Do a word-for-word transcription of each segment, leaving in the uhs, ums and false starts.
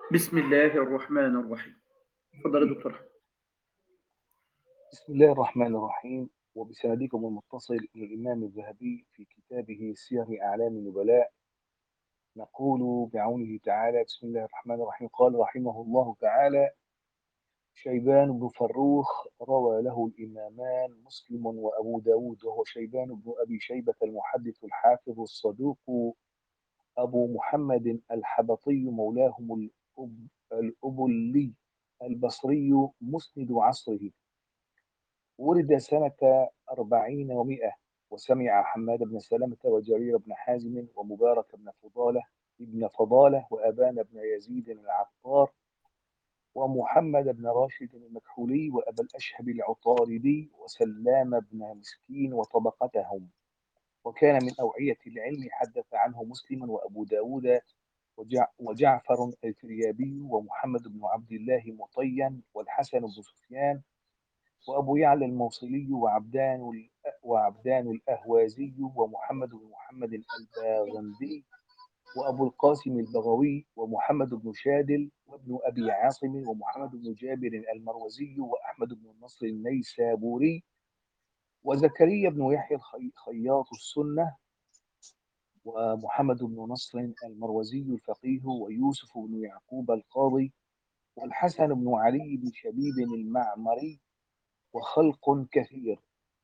بسم الله الرحمن الرحيم. اتفضل يا دكتور أحمد. بسم الله الرحمن الرحيم. وبسندكم المتصل إلى الإمام الذهبي في كتابه سير أعلام النبلاء، نقول بعونه تعالى: بسم الله الرحمن الرحيم. قال رحمه الله تعالى: شيبان بن فروخ روى له الإمامان مسلم وأبو داود، وهو شيبان بن أبي شيبة المحدث الحافظ الصدوق أبو محمد الحبطي مولاهم الأب الأبلي البصري مسند عصره. ولد سنة أربعين ومائة، وسمع حماد بن سلمة وجرير بن حازم ومبارك بن فضالة ابن فضالة وأبان بن يزيد العطار ومحمد بن راشد المكحولي وأبا الأشهب العطاردي وسلام بن مسكين وطبقتهم، وكان من أوعية العلم. حدث عنه مسلم وأبو داود وجع وجعفر الفريابي ومحمد بن عبد الله مطين والحسن بن سفيان وأبو يعلى الموصلي وعبدان ال- وعبدان الأهوازي ومحمد بن محمد الباغندي وأبو القاسم البغوي ومحمد بن شادل وابن أبي عاصم ومحمد بن جابر المروزي وأحمد بن النصر النيسابوري وزكريا بن يحيى الخي- خياط السنة ومحمد بن نصر المروزي الفقيه ويوسف بن يعقوب القاضي والحسن بن علي بن شبيب المعمري وخلق كثير،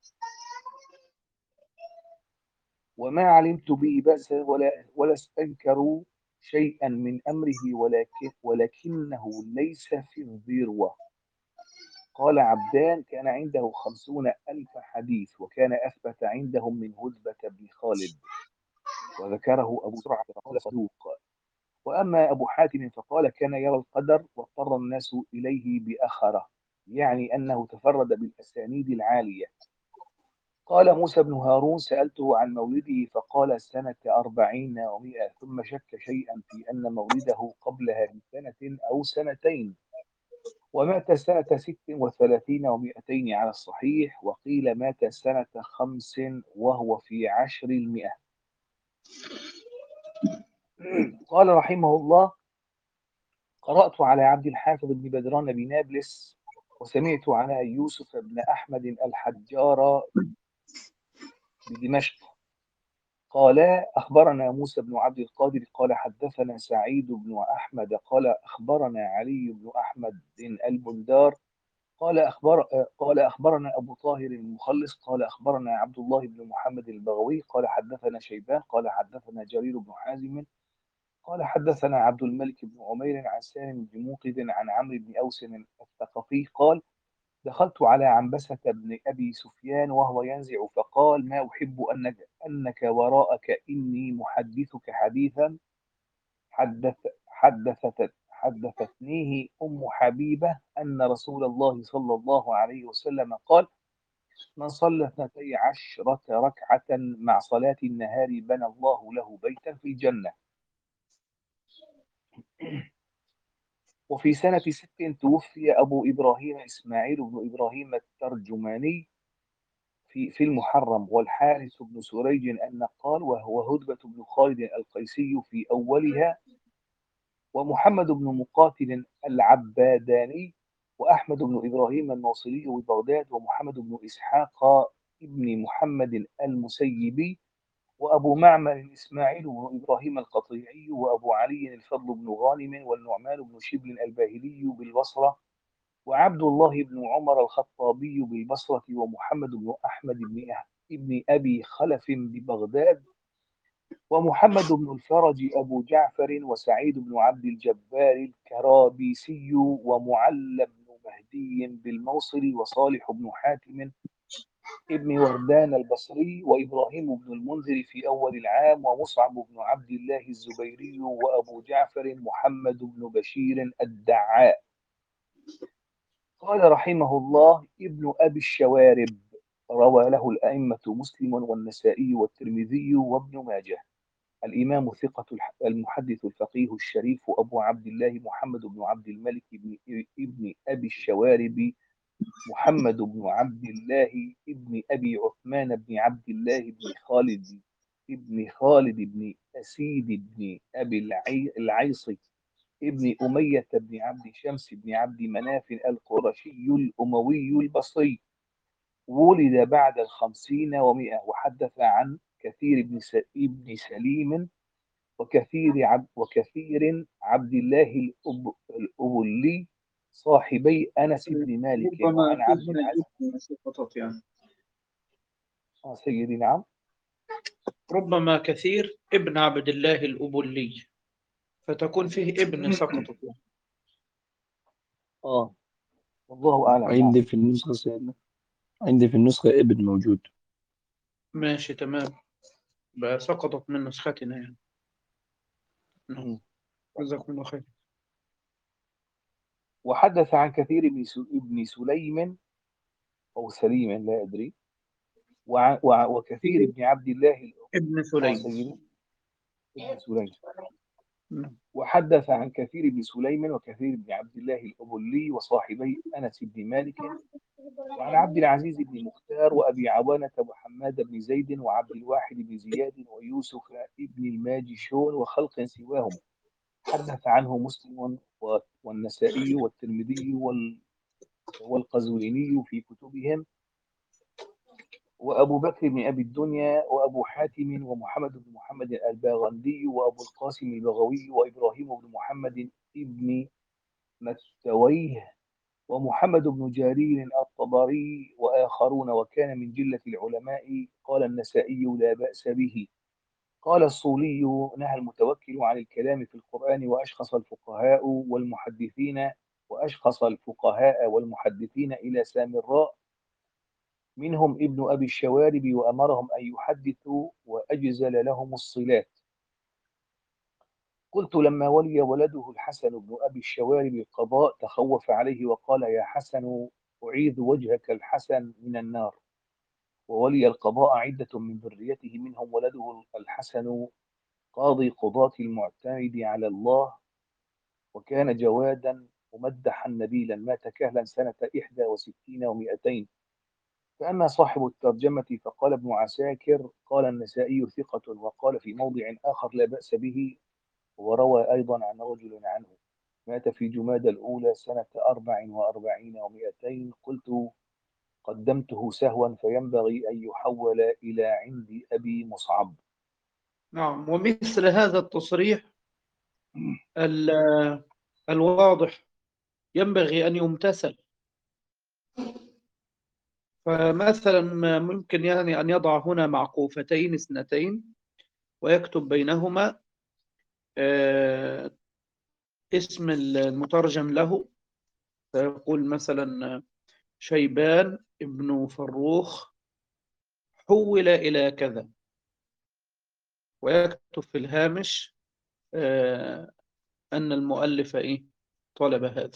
وما علمت به بأسا ولا ولا استنكروا شيئا من أمره، ولكن ولكنه ليس في الذروة. قال عبدان: كان عنده خمسون ألف حديث، وكان أثبت عندهم من هدبة بن خالد. وذكره أبو زرعة فقال صدوق. وأما أبو حاتم فقال: كان يرى القدر واضطر الناس إليه بأخره، يعني أنه تفرد بالأسانيد العالية. قال موسى بن هارون: سألته عن مولده فقال سنة أربعين ومائة، ثم شك شيئا في أن مولده قبلها بسنة أو سنتين، ومات سنة ست وثلاثين ومائتين على الصحيح، وقيل مات سنة خمس وهو في عشر المئة. قال رحمه الله: قرأت على عبد الحافظ بن بدران بنابلس، وسمعت على يوسف بن أحمد الحجار بدمشق. قال أخبرنا موسى بن عبد القادر قال حدثنا سعيد بن أحمد قال أخبرنا علي بن أحمد البندار قال أخبر قال أخبرنا أبو طاهر المخلص قال أخبرنا عبد الله بن محمد البغوي قال حدثنا شيبان قال حدثنا جرير بن حازم قال حدثنا عبد الملك بن عمير عن سالم بن موقد عن عمرو بن أوس الثقفي قال: دخلت على عنبسة بن أبي سفيان وهو ينزع فقال: ما أحب أنك, أنك وراءك، إني محدثك حديثا حدث حدثت حدثتنيه أم حبيبة أن رسول الله صلى الله عليه وسلم قال: من صلى اثنتي عشرة ركعة مع صلاة النهار بنى الله له بيتا في الجنة. وفي سنة ست توفي أبو إبراهيم إسماعيل بن إبراهيم الترجماني في في المحرم، والحارث بن سريج النقال، وهو هدبة بن خالد القيسي في أولها، ومحمد بن مقاتل العباداني، وأحمد بن إبراهيم الموصلي ببغداد، ومحمد بن إسحاق ابن محمد المسيبي، وأبو معمر إسماعيل بن إبراهيم القطيعي، وأبو علي الفضل بن غانم، والنعمان بن شبل الباهلي بالبصرة، وعبد الله بن عمر الخطابي بالبصرة، ومحمد بن أحمد بن ابن أبي خلف ببغداد، ومحمد بن الفرج أبو جعفر، وسعيد بن عبد الجبار الكرابيسي، ومعل بن مهدي بالموصل، وصالح بن حاتم ابن وردان البصري، وإبراهيم بن المنذر في أول العام، ومصعب بن عبد الله الزبيري، وأبو جعفر محمد بن بشير الدعاء. قال رحمه الله: ابن أبي الشوارب روى له الأئمة مسلم والنسائي والترمذي وابن ماجه. الإمام ثقة الح- المحدث الفقيه الشريف أبو عبد الله محمد بن عبد الملك بن ابن أبي الشوارب محمد بن عبد الله ابن أبي عثمان بن عبد الله بن خالد ابن خالد بن أسيد بن أبي العي- العيصي ابن أمية بن عبد شمس بن عبد مناف القرشي الأموي البصري، ولد بعد الخمسين ومئة. وحدث عن كثير بن س- ابن سليم وكثير عبد وكثير عبد الله الأب الأبلي صاحبي أنس بن مالك، ربما وعن في عبد هنا العزيز. الابن سقطت يعني. آه سيدي نعم. ربما كثير ابن عبد الله الأبلي، فتكون فيه ابن سقطت يعني. آه والله أعلم. نعم. عندي في النسخة سيدنا، عندي في النسخة ابن موجود. ماشي تمام، بقى سقطت من نسختنا يعني. نعم. مم. جزاكم الله خير. وحدث عن كثير بن س- ابن سليم أو سليم لا أدري، وع- وع- وكثير فيه بن عبد الله الأ- ابن آه سليم. سيدي ابن سليم. نعم. وحدث عن كثير بن سليم وكثير بن عبد الله الأبلي وصاحبي أنس بن مالك، وعن عبد العزيز بن مختار وأبي عوانة وحماد بن زيد وعبد الواحد بن زياد ويوسف بن الماجشون وخلق سواهم. حدث عنه مسلم و- والنسائي والترمذي وال- والقزويني في كتبهم، وأبو بكر بن أبي الدنيا وأبو حاتم ومحمد بن محمد الباغندي وأبو القاسم البغوي وإبراهيم بن محمد بن مكتويه ومحمد بن جرير الطبري وآخرون، وكان من جلة العلماء. قال النسائي لا بأس به. قال الصولي نهى المتوكل عن الكلام في القرآن، وأشخص الفقهاء والمحدثين وأشخص الفقهاء والمحدثين إلى سامراء منهم ابن أبي الشوارب، وأمرهم أن يحدثوا وأجزل لهم الصلات. قلت لما ولي ولده الحسن بن أبي الشوارب القضاء تخوف عليه وقال يا حسن أعيذ وجهك الحسن من النار. وولي القضاء عدة من ذريته منهم ولده الحسن قاضي قضاة المعتمد على الله، وكان جوادا ممدحا نبيلا، مات كهلا سنة إحدى وستين ومائتين. فأما صاحب الترجمة فقال ابن عساكر قال النسائي ثقة، وقال في موضع آخر لا بأس به. وروى أيضا عن رجل عنه مات في جماد الأولى سنة أربع وأربعين ومائتين. قلت قدمته سهوا فينبغي أن يحول إلى عند أبي مصعب. نعم، ومثل هذا التصريح ال- الواضح ينبغي أن يمتثل. فمثلا ممكن يعني أن يضع هنا معقوفتين اثنتين ويكتب بينهما آه، اسم المترجم له، فيقول مثلا شيبان ابن فروخ حول إلى كذا، ويكتب في الهامش آه، أن المؤلف إيه طلب هذا.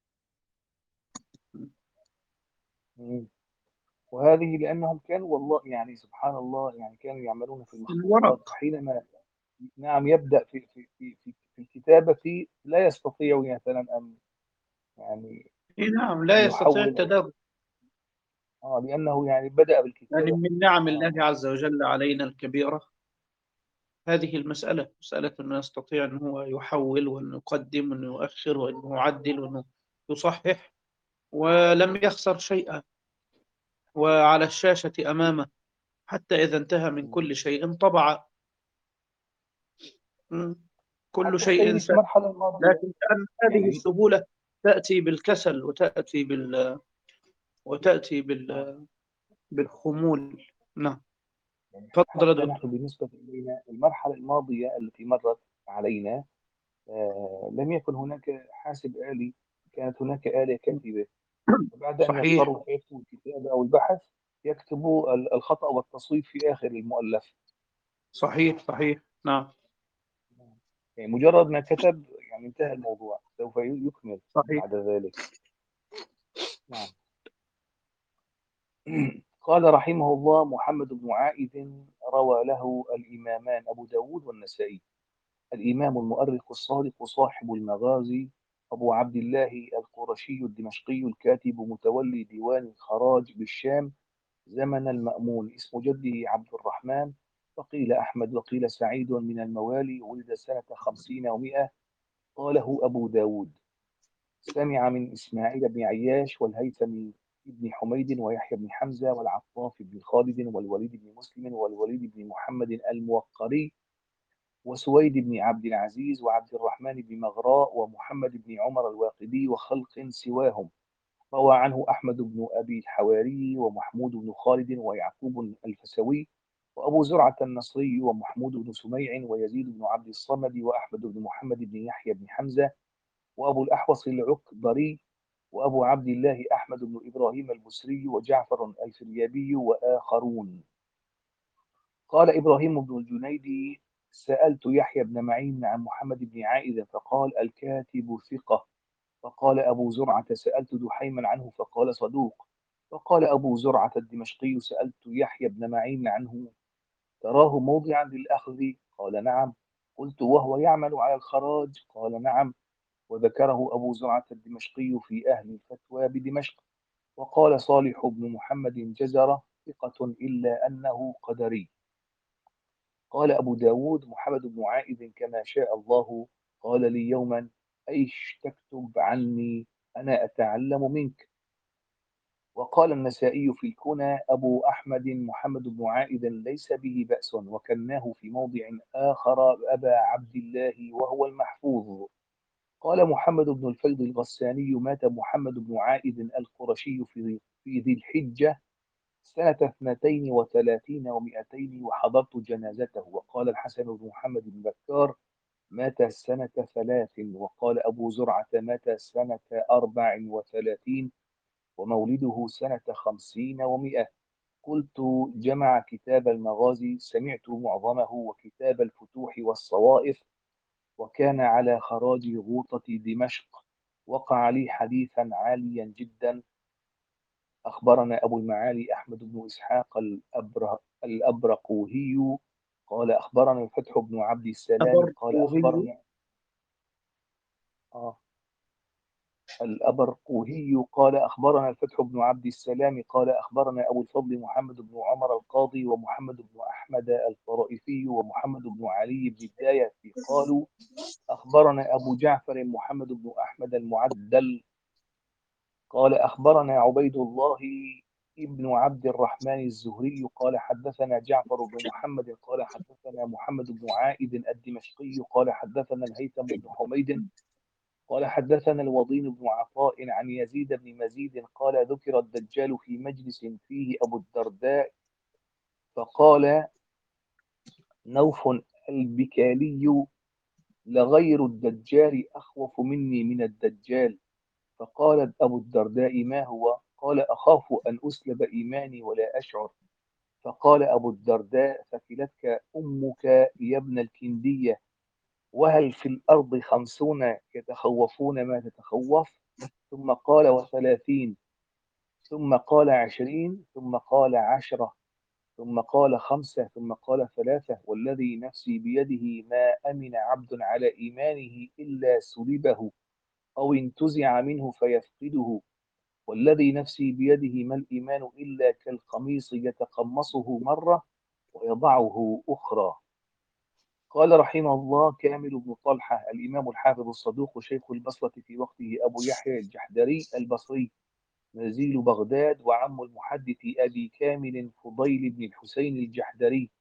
مم. وهذه لأنهم كانوا والله يعني سبحان الله يعني كانوا يعملون في المخطوطات، الورق. وحينما نعم يبدأ في في في في, في الكتابة لا يستطيع مثلا أن يعني إيه نعم، أن لا يستطيع يحول. التدرج. آه لأنه يعني بدأ يعني بالكتابة. من نعم آه الله عز وجل علينا الكبيرة هذه المسألة، مسألة أنه يستطيع أنه هو يحول وأنه يقدم وأنه يؤخر وأنه يعدل وأنه يصحح ولم يخسر شيئا، وعلى الشاشة أمامه حتى إذا انتهى من كل شيء طبع. م. كل حتى شيء سيدي في سهل، المرحلة الماضية لكن كأن هذه يعني السهولة تأتي بالكسل وتأتي بال وتأتي آه بال بالخمول. نعم. يعني تفضل يا حتى دكتور. نحن بالنسبة إلينا المرحلة الماضية التي مرت علينا آه لم يكن هناك حاسب آلي، كانت هناك آلة كاتبة. وبعد أن صحيح يضطروا يكتبوا الكتابة أو البحث يكتبوا ال- الخطأ والتصويب في آخر المؤلف. صحيح صحيح. نعم يعني مجرد ما كتب يعني انتهى الموضوع، سوف يكمل صحيح. بعد ذلك. نعم. قال رحمه الله محمد بن عائذ روى له الإمامان أبو داود والنسائي. الإمام المؤرخ الصادق صاحب المغازي أبو عبد الله القرشي الدمشقي الكاتب متولي ديوان الخراج بالشام زمن المأمون، اسم جده عبد الرحمن، وقيل أحمد وقيل سعيد من الموالي، ولد سنة خمسين ومائة. قاله أبو داود. سمع من إسماعيل بن عياش والهيثم بن حميد ويحيى بن حمزة والعطاف بن خالد والوليد بن مسلم والوليد بن محمد الموقري وسويد بن عبد العزيز وعبد الرحمن بن مغراء ومحمد بن عمر الواقدي وخلق سواهم. روى عنه أحمد بن أبي الحواري ومحمود بن خالد ويعقوب الفسوي وأبو زرعة النصري ومحمود بن سميع ويزيد بن عبد الصمد وأحمد بن محمد بن يحيى بن حمزة وأبو الأحوص العكبري وأبو عبد الله أحمد بن إبراهيم البصري وجعفر الفريابي وآخرون. قال إبراهيم بن الجنيدي: سألت يحيى بن معين عن محمد بن عائذ فقال: الكاتب ثقة. فقال أبو زرعة: سألت دحيما عنه فقال: صدوق. فقال أبو زرعة الدمشقي: سألت يحيى بن معين عنه تراه موضعا للأخذ؟ قال: نعم. قلت: وهو يعمل على الخراج؟ قال: نعم. وذكره أبو زرعة الدمشقي في أهل الفتوى بدمشق. وقال صالح بن محمد جزرة: ثقة إلا أنه قدري. قال أبو داود: محمد بن عائذ كما شاء الله. قال لي يوما: أيش تكتب عني، أنا أتعلم منك. وقال النسائي في الكنى: أبو أحمد محمد بن عائذ ليس به بأس، وكناه في موضع آخر أبا عبد الله وهو المحفوظ. قال محمد بن الفيض الغساني: مات محمد بن عائذ القرشي في في ذي الحجة سنة اثنتين وثلاثين ومائتين وحضرت جنازته. وقال الحسن بن محمد بن بكار: مات سنة ثلاث. وقال أبو زرعة: مات سنة أربع وثلاثين ومولده سنة خمسين ومائة. قلت: جمع كتاب المغازي، سمعت معظمه، وكتاب الفتوح والصوائف، وكان على خراج غوطة دمشق. وقع لي حديثا عاليا جدا. أخبرنا أبو المعالي أحمد بن إسحاق الأبر... الأبرقوهي قال أخبرنا الفتح بن عبد السلام قال أبرقوهي. أخبرنا آه الأبرقوهي قال أخبرنا الفتح بن عبد السلام قال أخبرنا أبو الفضل محمد بن عمر القاضي ومحمد بن أحمد الطرائفي ومحمد بن علي بن الداية قالوا أخبرنا أبو جعفر محمد بن أحمد المعدل قال أخبرنا عبيد الله ابن عبد الرحمن الزهري قال حدثنا جعفر بن محمد قال حدثنا محمد بن عائد الدمشقي قال حدثنا الهيثم بن حميد قال حدثنا الوضين بن عطاء عن يزيد بن مزيد قال ذكر الدجال في مجلس فيه أبو الدرداء فقال نوف البكالي: لغير الدجال أخوف مني من الدجال. فقال أبو الدرداء: ما هو؟ قال: أخاف أن أسلب إيماني ولا أشعر. فقال أبو الدرداء: ثكلتك أمك يا ابن الكندية، وهل في الأرض خمسون يتخوفون ما تتخوف؟ ثم قال: وثلاثين. ثم قال: عشرين. ثم قال: عشرة. ثم قال: خمسة. ثم قال: ثلاثة. والذي نفسي بيده ما أمن عبد على إيمانه إلا سلبه أو انتزع منه فيفقده. والذي نفسي بيده ما الإيمان إلا كالقميص يتقمصه مرة ويضعه أخرى. قال رحمه الله كامل بن طلحة الإمام الحافظ الصدوق شيخ البصرة في وقته أبو يحيى الجحدري البصري نزيل بغداد وعم المحدث أبي كامل فضيل بن الحسين الجحدري.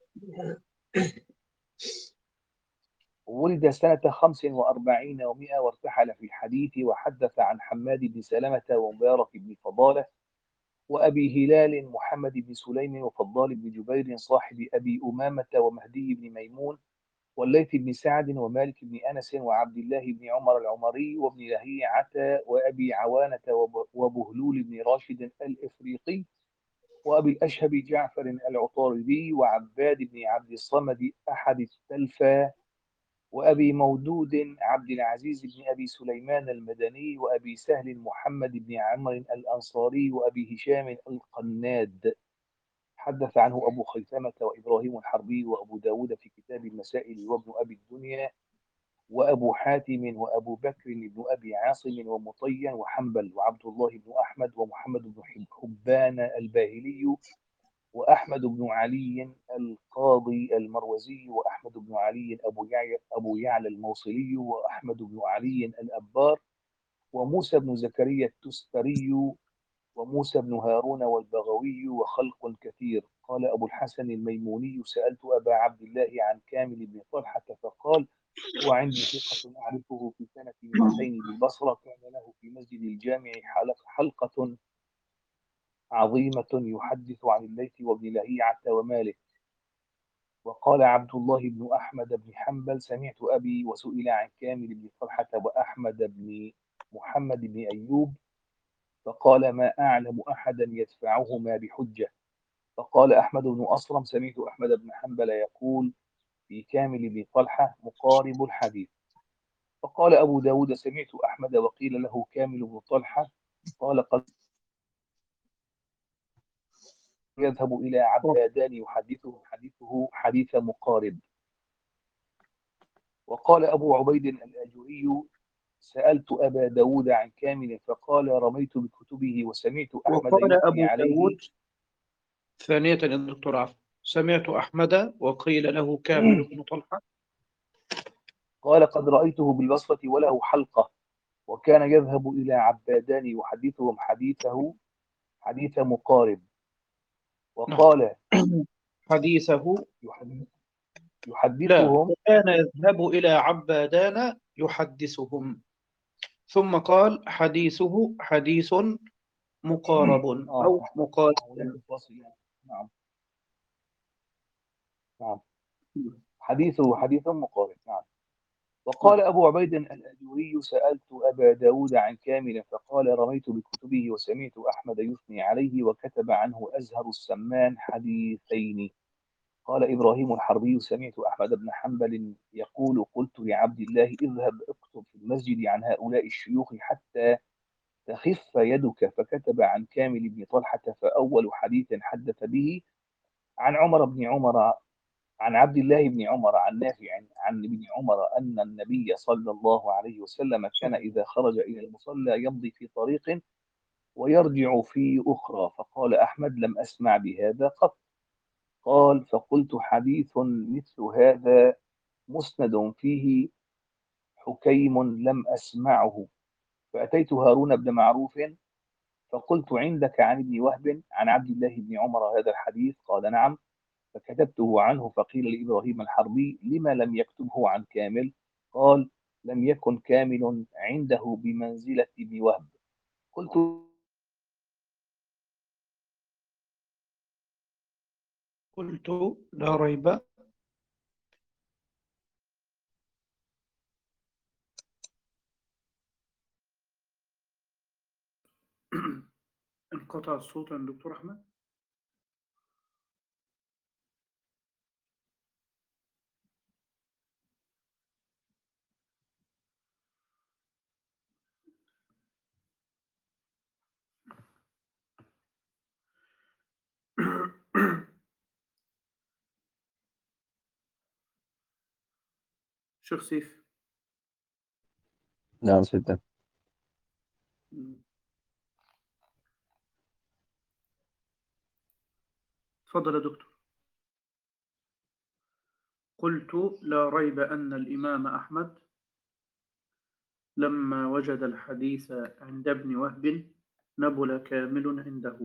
ولد سنة خمس وأربعين ومائة وارتحل في الحديث وحدث عن حماد بن سلمة ومبارك بن فضالة وأبي هلال محمد بن سليم وفضال بن جبير صاحب أبي أمامة ومهدي بن ميمون والليث بن سعد ومالك بن أنس وعبد الله بن عمر العمري وابن لهيعة وأبي عوانة وبهلول بن راشد الإفريقي وأبي الأشهب جعفر العطاردي وعباد بن عبد الصمد أحد التلفة وأبي مودود عبد العزيز بن أبي سليمان المدني وأبي سهل محمد بن عمرو الأنصاري وأبي هشام القناد. حدث عنه أبو خيثمة وإبراهيم الحربي وأبو داود في كتاب المسائل وابن أبي الدنيا وأبو حاتم وأبو بكر بن أبي عاصم ومطين وحنبل وعبد الله بن أحمد ومحمد بن حبان الباهلي وأحمد بن علي القاضي المروزي، وأحمد بن علي أبو يعلى أبو يعلى الموصلي، وأحمد بن علي الأبار، وموسى بن زكريا التستري، وموسى بن هارون والبغوي، وخلق كثير. قال أبو الحسن الميموني: سألت أبا عبد الله عن كامل بن طلحة فقال: هو عندي ثقة أعرفه في سنة مئتين بالبصرة، كان له في مسجد الجامع حلق- حلقة عظيمة يحدث عن الليث وابن لهيعة ومالك. وقال عبد الله بن أحمد بن حنبل: سمعت أبي وسئل عن كامل بن طلحة وأحمد بن محمد بن أيوب فقال: ما أعلم أحدا يدفعهما بحجة. فقال أحمد بن أصرم: سمعت أحمد بن حنبل يقول في كامل بن طلحة مقارب الحديث. فقال أبو داود: سمعت أحمد وقيل له كامل بن طلحة، قال: قد يذهب إلى عبادان يحدثه حديثه حديث مقارب. وقال أبو عبيد الأجري: سألت أبا داود عن كامل فقال: رميت بكتبه وسمعت أحمد وقال يثني أبو عليه. داود ثانية يا دكتور عفو، سمعت أحمد وقيل له كامل بن طلحة. قال: قد رأيته بالبصرة وله حلقة، وكان يذهب إلى عبادان يحدثهم حديثه حديث مقارب. وقال: حديثه يحدث لا، يحدثهم وكان يذهب إلى عبادان يحدثهم، ثم قال حديثه حديث مقارب آه أو مقارب. هناك فاصل يعني. نعم نعم حديثه حديث مقارب. نعم. وقال نعم. أبو عبيد الأجوري: سألت أبا داود عن كامل فقال: رميت بكتبه وسمعت أحمد يثني عليه وكتب عنه أزهر السمان حديثين. قال إبراهيم الحربي: سمعت أحمد بن حنبل يقول: قلت لعبد الله: اذهب اكتب في المسجد عن هؤلاء الشيوخ حتى تخف يدك. فكتب عن كامل بن طلحة، فأول حديث حدث به عن عمر بن عمر عن عبد الله بن عمر عن نافع عن ابن عمر أن النبي صلى الله عليه وسلم كان إذا خرج إلى المصلى يمضي في طريق ويرجع في أخرى. فقال أحمد: لم أسمع بهذا قط. قال: فقلت: حديث مثل هذا مسند فيه حكيم لم أسمعه. فأتيت هارون بن معروف فقلت: عندك عن ابن وهب عن عبد الله بن عمر هذا الحديث؟ قال: نعم. فكتبته عنه. فقيل لإبراهيم الحربي: لما لم يكتبه عن كامل؟ قال: لم يكن كامل عنده بمنزلة ابن وهب. قلت: قلت لا ريب. انقطع الصوت عند دكتور أحمد. شيخ سيف. نعم سيدنا. تفضل يا دكتور. قلت لا ريب أن الإمام أحمد لما وجد الحديث عند ابن وهب نبل كامل عنده.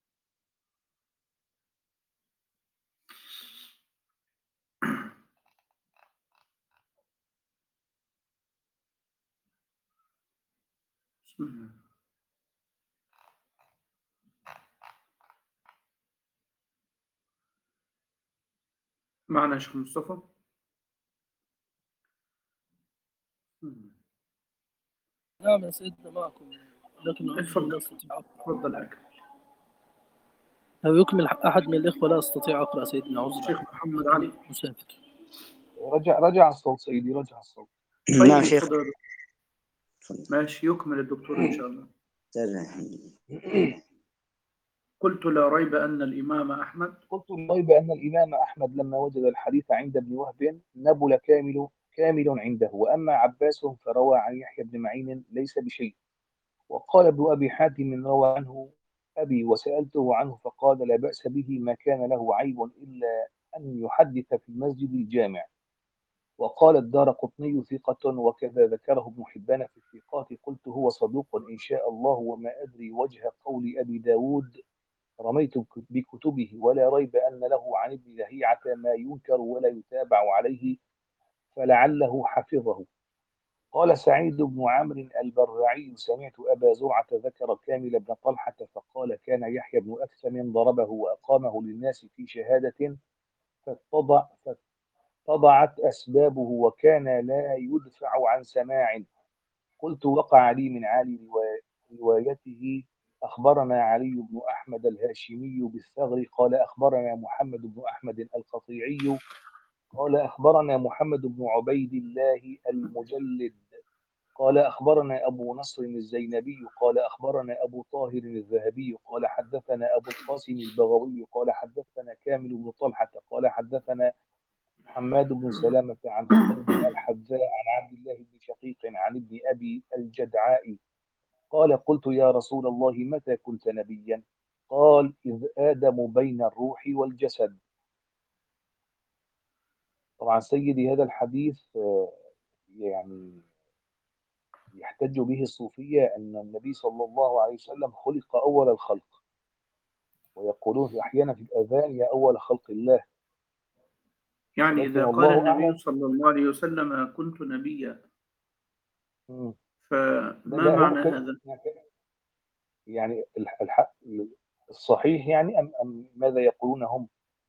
بسم الله. معنا شيخ مصطفى. نعم يا سيدنا معكم، لكن اتفضل. لا أستطيع أقرأ. تفضل أكل. لو يكمل أحد من الإخوة لا أستطيع أقرأ سيدنا، عذرا. الشيخ محمد علي. مسافر. رجع رجع الصوت سيدي، رجع الصوت. طيب نعم شيخ. اتفضل. ماشي، يكمل الدكتور إن شاء الله. قلت لا ريب أن الإمام أحمد قلت: ريب أن الإمام أحمد لما وجد الحديث عند ابن وهب نبل كامل كامل عنده. وأما عباس فروى عن يحيى بن معين ليس بشيء. وقال ابن أبي حاتم روى عنه أبي وسألته عنه فقال لا بأس به، ما كان له عيب إلا أن يحدث في المسجد الجامع. وقال الدارقطني ثقة، وكذا ذكره ابن حبان في الثقات. قلت هو صدوق إن شاء الله، وما أدري وجه قول أبي داود رميت بكتبه، ولا ريب أن له عن ابن لهيعة ما ينكر ولا يتابع عليه، فلعله حفظه. قال سعيد بن عمرو البرعي سمعت أبا زرعة ذكر كامل بن طلحة فقال كان يحيى بن أكثم ضربه وأقامه للناس في شهادة، فاتضع فاتضعت أسبابه وكان لا يدفع عن سماع. قلت وقع لي من عالي روايته أخبرنا علي بن أحمد الهاشمي بالثغر قال أخبرنا محمد بن أحمد القطيعي قال أخبرنا محمد بن عبيد الله المجلد قال أخبرنا أبو نصر الزينبي قال أخبرنا أبو طاهر الذهبي قال حدثنا أبو القاسم البغوي قال حدثنا كامل بن طلحة قال حدثنا حماد بن سلامة عن خالد الحذاء عن عبد الله بن شقيق عن ابن أبي الجدعاء قال قلت يا رسول الله متى كنت نبيا؟ قال إذ آدم بين الروح والجسد. طبعا سيدي هذا الحديث آه، يعني يحتج به الصوفية أن النبي صلى الله عليه وسلم خلق أول الخلق، ويقولون أحيانا في الأذان يا أول خلق الله، يعني ولكن إذا قال الله النبي أعلم. صلى الله عليه وسلم كنت نبيا، مم. ده فما ده هو معنى كده هذا؟ يعني الح- الح- الصحيح يعني أم, أم ماذا يقولون هم؟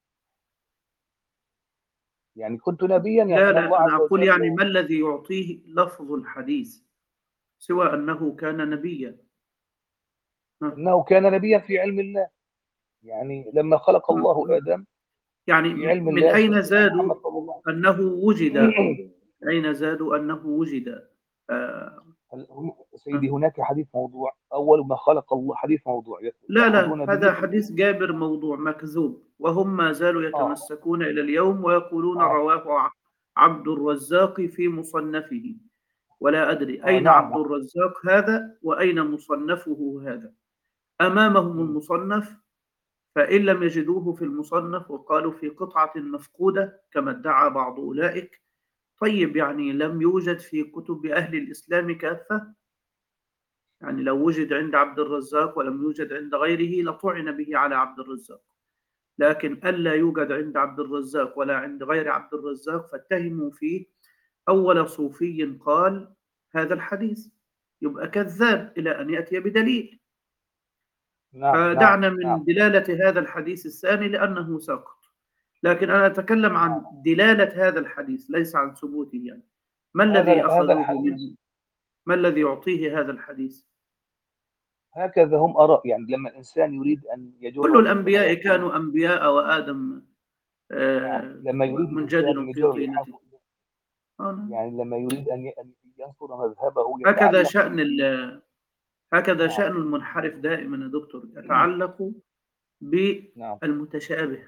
يعني كنت نبيا يعني لا أن لا، الله أنا عز أقول وجل يعني ما الذي يعطيه لفظ الحديث سوى أنه كان نبيا؟ ها؟ أنه كان نبيا في علم الله، يعني لما خلق الله آدم يعني في علم من الله أين سيدنا زادوا محمد صلى الله أنه وجد؟ عليه وسلم. أين زادوا أنه وجد؟ آه. سيدي هناك حديث موضوع، أول ما خلق الله حديث موضوع لا لا، يأخذون به هذا في حديث جابر موضوع مكذوب، وهم ما زالوا آه يتمسكون إلى اليوم ويقولون آه رواه ع- عبد الرزاق في مصنفه، ولا أدري آه أين نعم. عبد الرزاق هذا وأين مصنفه هذا. أمامهم مم. المصنف، فإن لم يجدوه في المصنف وقالوا في قطعة مفقودة كما ادعى بعض أولئك، طيب يعني لم يوجد في كتب أهل الإسلام كافة؟ يعني لو وجد عند عبد الرزاق ولم يوجد عند غيره لطعن به على عبد الرزاق، لكن ألا يوجد عند عبد الرزاق ولا عند غير عبد الرزاق فاتهموا فيه أول صوفي قال هذا الحديث، يبقى كذاب إلى أن يأتي بدليل. نعم نعم فدعنا نعم. من دلالة هذا الحديث الثاني لأنه ساقط، لكن أنا أتكلم نعم. عن دلالة هذا الحديث ليس عن ثبوته. يعني ما الذي هذا هذا أخذوه الحديث منه؟ ما الذي يعطيه هذا الحديث؟ هكذا هم آراء، يعني لما الإنسان يريد أن كل يجر كما الأنبياء يقول. كانوا أنبياء وآدم نعم آه، لما يريد الإنسان أن منجدل في يجر طينته. ريحانه، آه، نعم. يعني لما يريد أن ي- أن ينصر مذهبه هكذا يتعلق شأن ال- هكذا نعم شأن المنحرف دائما يا دكتور، نعم يتعلق نعم بالمتشابه،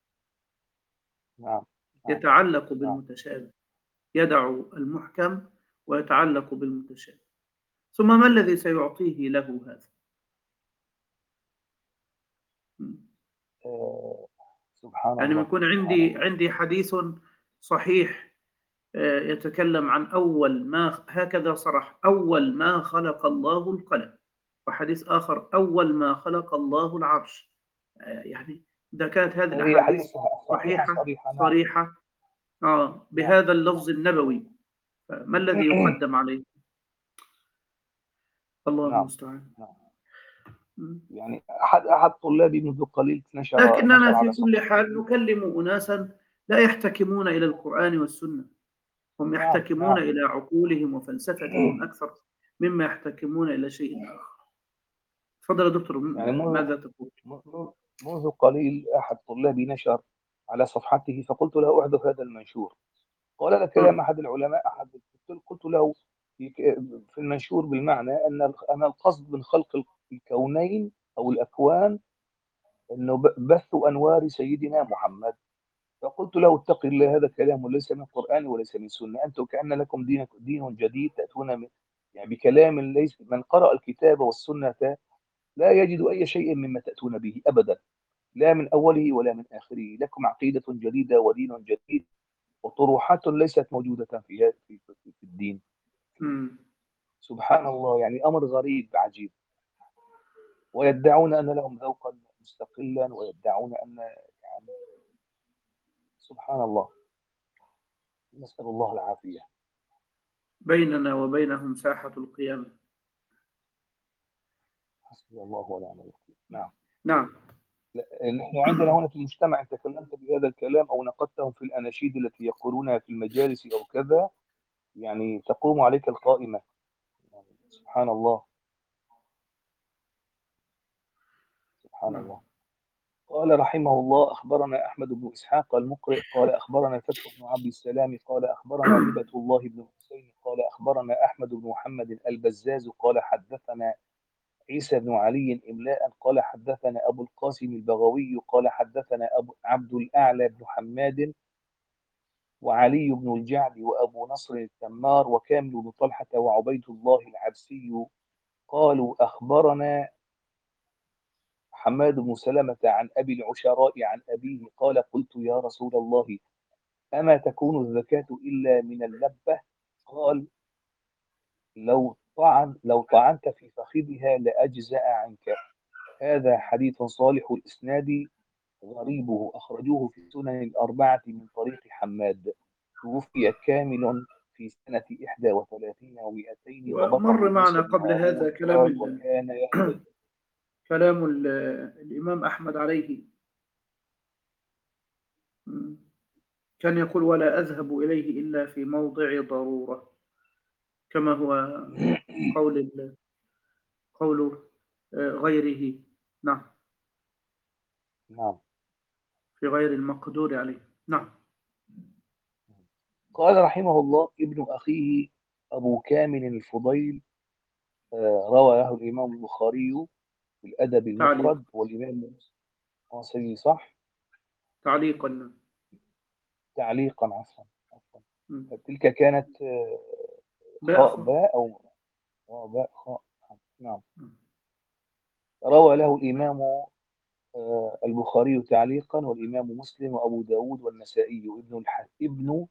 نعم يتعلق نعم. بالمتشابه، يدع المحكم ويتعلق بالمتشابه، ثم ما الذي سيعطيه له هذا؟ آه سبحان يعني الله يكون سبحان عندي الله. عندي حديث صحيح آه، يتكلم عن أول ما، هكذا صرح أول ما خلق الله القلم، وحديث آخر أول ما خلق الله العرش. آه، يعني إذا كانت هذه هذه أحاديث الأحاديث صحيحة صحيحة صريحة. نعم صريحة آه نعم. بهذا اللفظ النبوي، فما الذي يقدم عليه؟ الله نعم المستعان. نعم. م. يعني أحد أحد طلابي منذ قليل نشر لكننا نشر في على كل صفحته. حال نكلم أناسا لا يحتكمون إلى القرآن والسنة، هم نعم يحتكمون نعم. إلى عقولهم وفلسفتهم أكثر مما يحتكمون إلى شيء آخر. تفضل يا دكتور، يعني منذ ماذا تقول؟ منذ منذ قليل أحد طلابي نشر على صفحته، فقلت له احذف هذا المنشور. قال لك كلام آه. أحد العلماء أحد قلت قلت له في ك- في المنشور بالمعنى أن أن القصد من خلق الكونين أو الأكوان أنه ب- بث أنوار سيدنا محمد. فقلت له اتق الله، هذا كلام ليس من قرآن وليس من سنة، أنتم كأن لكم دين دين جديد تأتون من يعني بكلام ليس من قرأ الكتاب والسنة لا يجد أي شيء مما تأتون به أبدا، لا من أوله ولا من آخره. لكم عقيدة جديدة ودين جديد وطروحات ليست موجودة في في في في الدين. مم. سبحان الله، يعني أمر غريب عجيب. ويدعون أن لهم ذوقا مستقلا، ويدعون أن، يعني سبحان الله، نسأل الله العافية. بيننا وبينهم ساحة القيامة. حسبي الله ونعم الوكيل. نعم. نعم. نحن عندنا هنا في المجتمع إن تكلمت بهذا الكلام أو نقدتهم في الأناشيد التي يقولونها في المجالس أو كذا، يعني تقوم عليك القائمة. يعني سبحان الله، سبحان نعم. الله. قال رحمه الله: أخبرنا أحمد بن إسحاق المقرئ قال أخبرنا فتح بن عبد السلام قال أخبرنا هبة الله بن حسين قال أخبرنا أحمد بن محمد البزاز قال حدثنا عيسى بن علي إملاء قال حدثنا أبو القاسم البغوي قال حدثنا أبو عبد الأعلى بن حماد وعلي بن الجعد وأبو نصر التمار وكامل بن طلحة وعبيد الله العبسي قالوا أخبرنا حماد بن سلمة عن أبي العشراء عن أبيه قال قلت يا رسول الله أما تكون الزكاة إلا من اللبة؟ قال لو طعن لو طعنت في فخذها لأجزأ عنك. هذا حديث صالح الإسناد غريبه أخرجوه في السنن الأربعة من طريق حماد. توفي كامل في سنة إحدى وثلاثين ومئتين ومر ضبطه معنا موسى بن قبل هارون هذا كلام قال ال... وكان يحفظ. كلام ال... الإمام أحمد عليه. مم. كان يقول ولا أذهب إليه إلا في موضع ضرورة، كما هو قول ال... قول آه، غيره. نعم. نعم. في غير المقدور عليه. نعم. قال رحمه الله: ابن أخيه أبو كامل الفضيل آه، روى له الإمام البخاري في الأدب تعليق. المفرد والإمام مسلم، صح؟ تعليقا. تعليقا. عفوا عفوا. مم. تلك كانت آه، باء خاء خاء. باء أو آه، باء خاء. نعم. مم. روى له الإمام آه، البخاري تعليقا والإمام مسلم وأبو داود والنسائي. ابن الح... ابن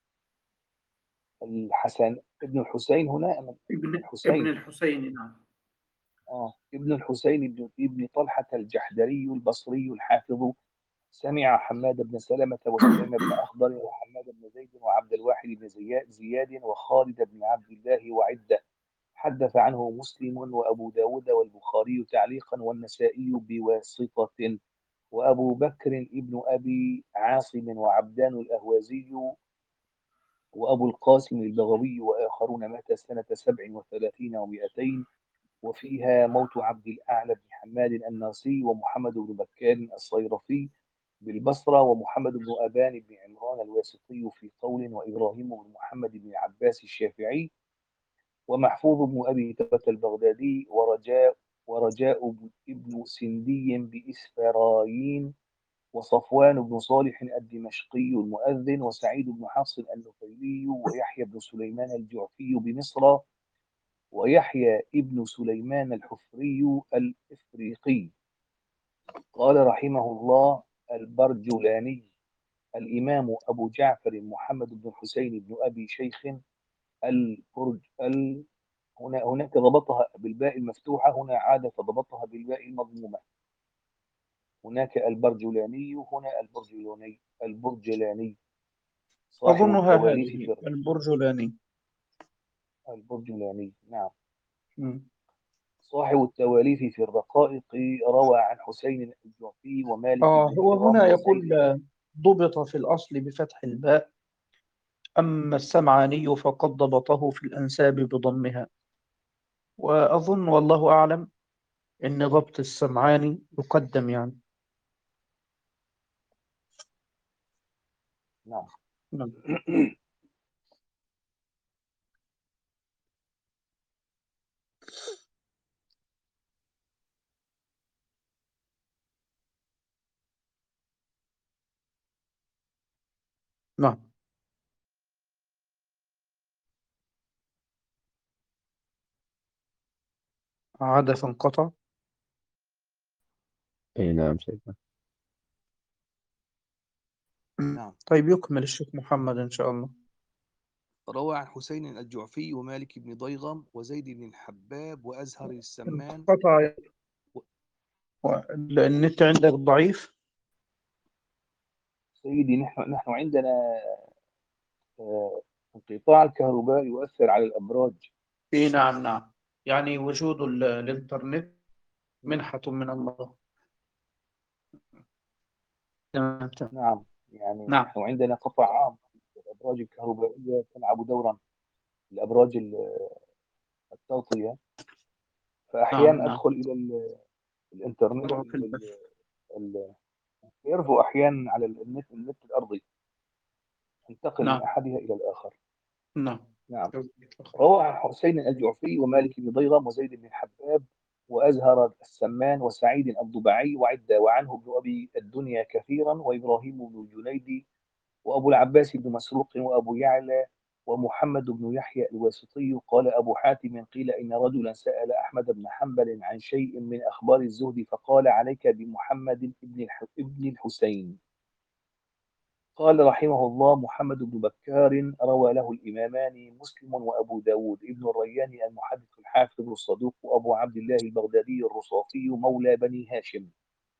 الحسن ابن الحسين هنا أم ابن ابن ابن الحسين؟ الحسين. نعم. آه ابن الحسين ابن ابن طلحة الجحدري البصري الحافظ. سمع حماد بن سلمة وسليم بن أخضر وحماد بن زيد وعبد الواحد بن زيا- زياد وخالد بن عبد الله وعدة. حدث عنه مسلم وأبو داود والبخاري تعليقا والنسائي بواسطة. وأبو بكر ابن أبي عاصم وعبدان الأهوازي وأبو القاسم البغوي وآخرون مات سنة سبع وثلاثين ومئتين وفيها موت عبد الأعلى بن حماد الناصي ومحمد بن بكار الصيرفي بالبصرة ومحمد بن أبان بن عمران الواسطي في قول وإبراهيم بن محمد بن عباس الشافعي ومحفوظ بن أبي تبة البغدادي ورجاء ورجاء ابن سندي بإسفرايين وصفوان بن صالح الدمشقي المؤذن وسعيد بن حفص النفيلي ويحيى بن سليمان الجعفي بمصر ويحيى ابن سليمان الحفري الإفريقي. قال رحمه الله: البرجلاني الإمام أبو جعفر محمد بن الحسين بن أبي شيخ البرج ال... هنا هناك ضبطها بالباء المفتوحة، هنا عاد فضبطها بالباء المضمومة. هناك البرجلاني، هنا البرجلاني البرجلاني صاحب أظنها التواليف هذه في الر- البرجلاني. البرجلاني. نعم. مم. صاحب التواليف في الرقائق روى عن حسين الجعفي ومالك آه بن هو إكرم هنا وزيد يقول بن. آه، ضبط في الأصل بفتح الباء، أما السمعاني فقد ضبطه في الأنساب بضمها. وأظن والله أعلم أن ضبط السمعاني يقدم يعني. نعم. نعم. نعم. عاد فانقطع. أي نعم شيخنا. نعم. طيب يكمل الشيخ محمد إن شاء الله. روى عن حسين الجعفي ومالك بن ضيغم وزيد بن الحباب وأزهر السمان. انقطع و- النت عندك ضعيف. سيدي نحن نحن عندنا آه، انقطاع الكهرباء يؤثر على الأبراج. إيه نعم نعم، يعني وجود ال- الإنترنت منحة من الله. تمام تمام. نعم، يعني نعم نحن عندنا قطع عام. الأبراج الكهربائية تلعب دورا، الأبراج ال- التوطية. نعم فأحيانا نعم. أدخل إلى ال- الإنترنت روح إلى البث. ال- ال- يرفو أحيانا على النت النت الأرضي، انتقل من نعم أحدها إلى الآخر. نعم. نعم. روى عن حسين الجعفي ومالك بن ضيغم وزيد بن الحباب وأزهر السمان وسعيد الضبعي وعدة، وعنه ابن أبي الدنيا كثيرا وإبراهيم بن الجنيد وأبو العباس بن مسروق وأبو يعلى ومحمد بن يحيى الواسطي. قال أبو حاتم: قيل إن رجلا سأل أحمد بن حنبل عن شيء من أخبار الزهد فقال: عليك بمحمد بن الح- ابن الحسين. قال رحمه الله: محمد بن بكار روى له الإمامان مسلم وأبو داود ابن الريان المحدث الحافظ الصدوق أبو عبد الله البغدادي الرصافي مولى بني هاشم.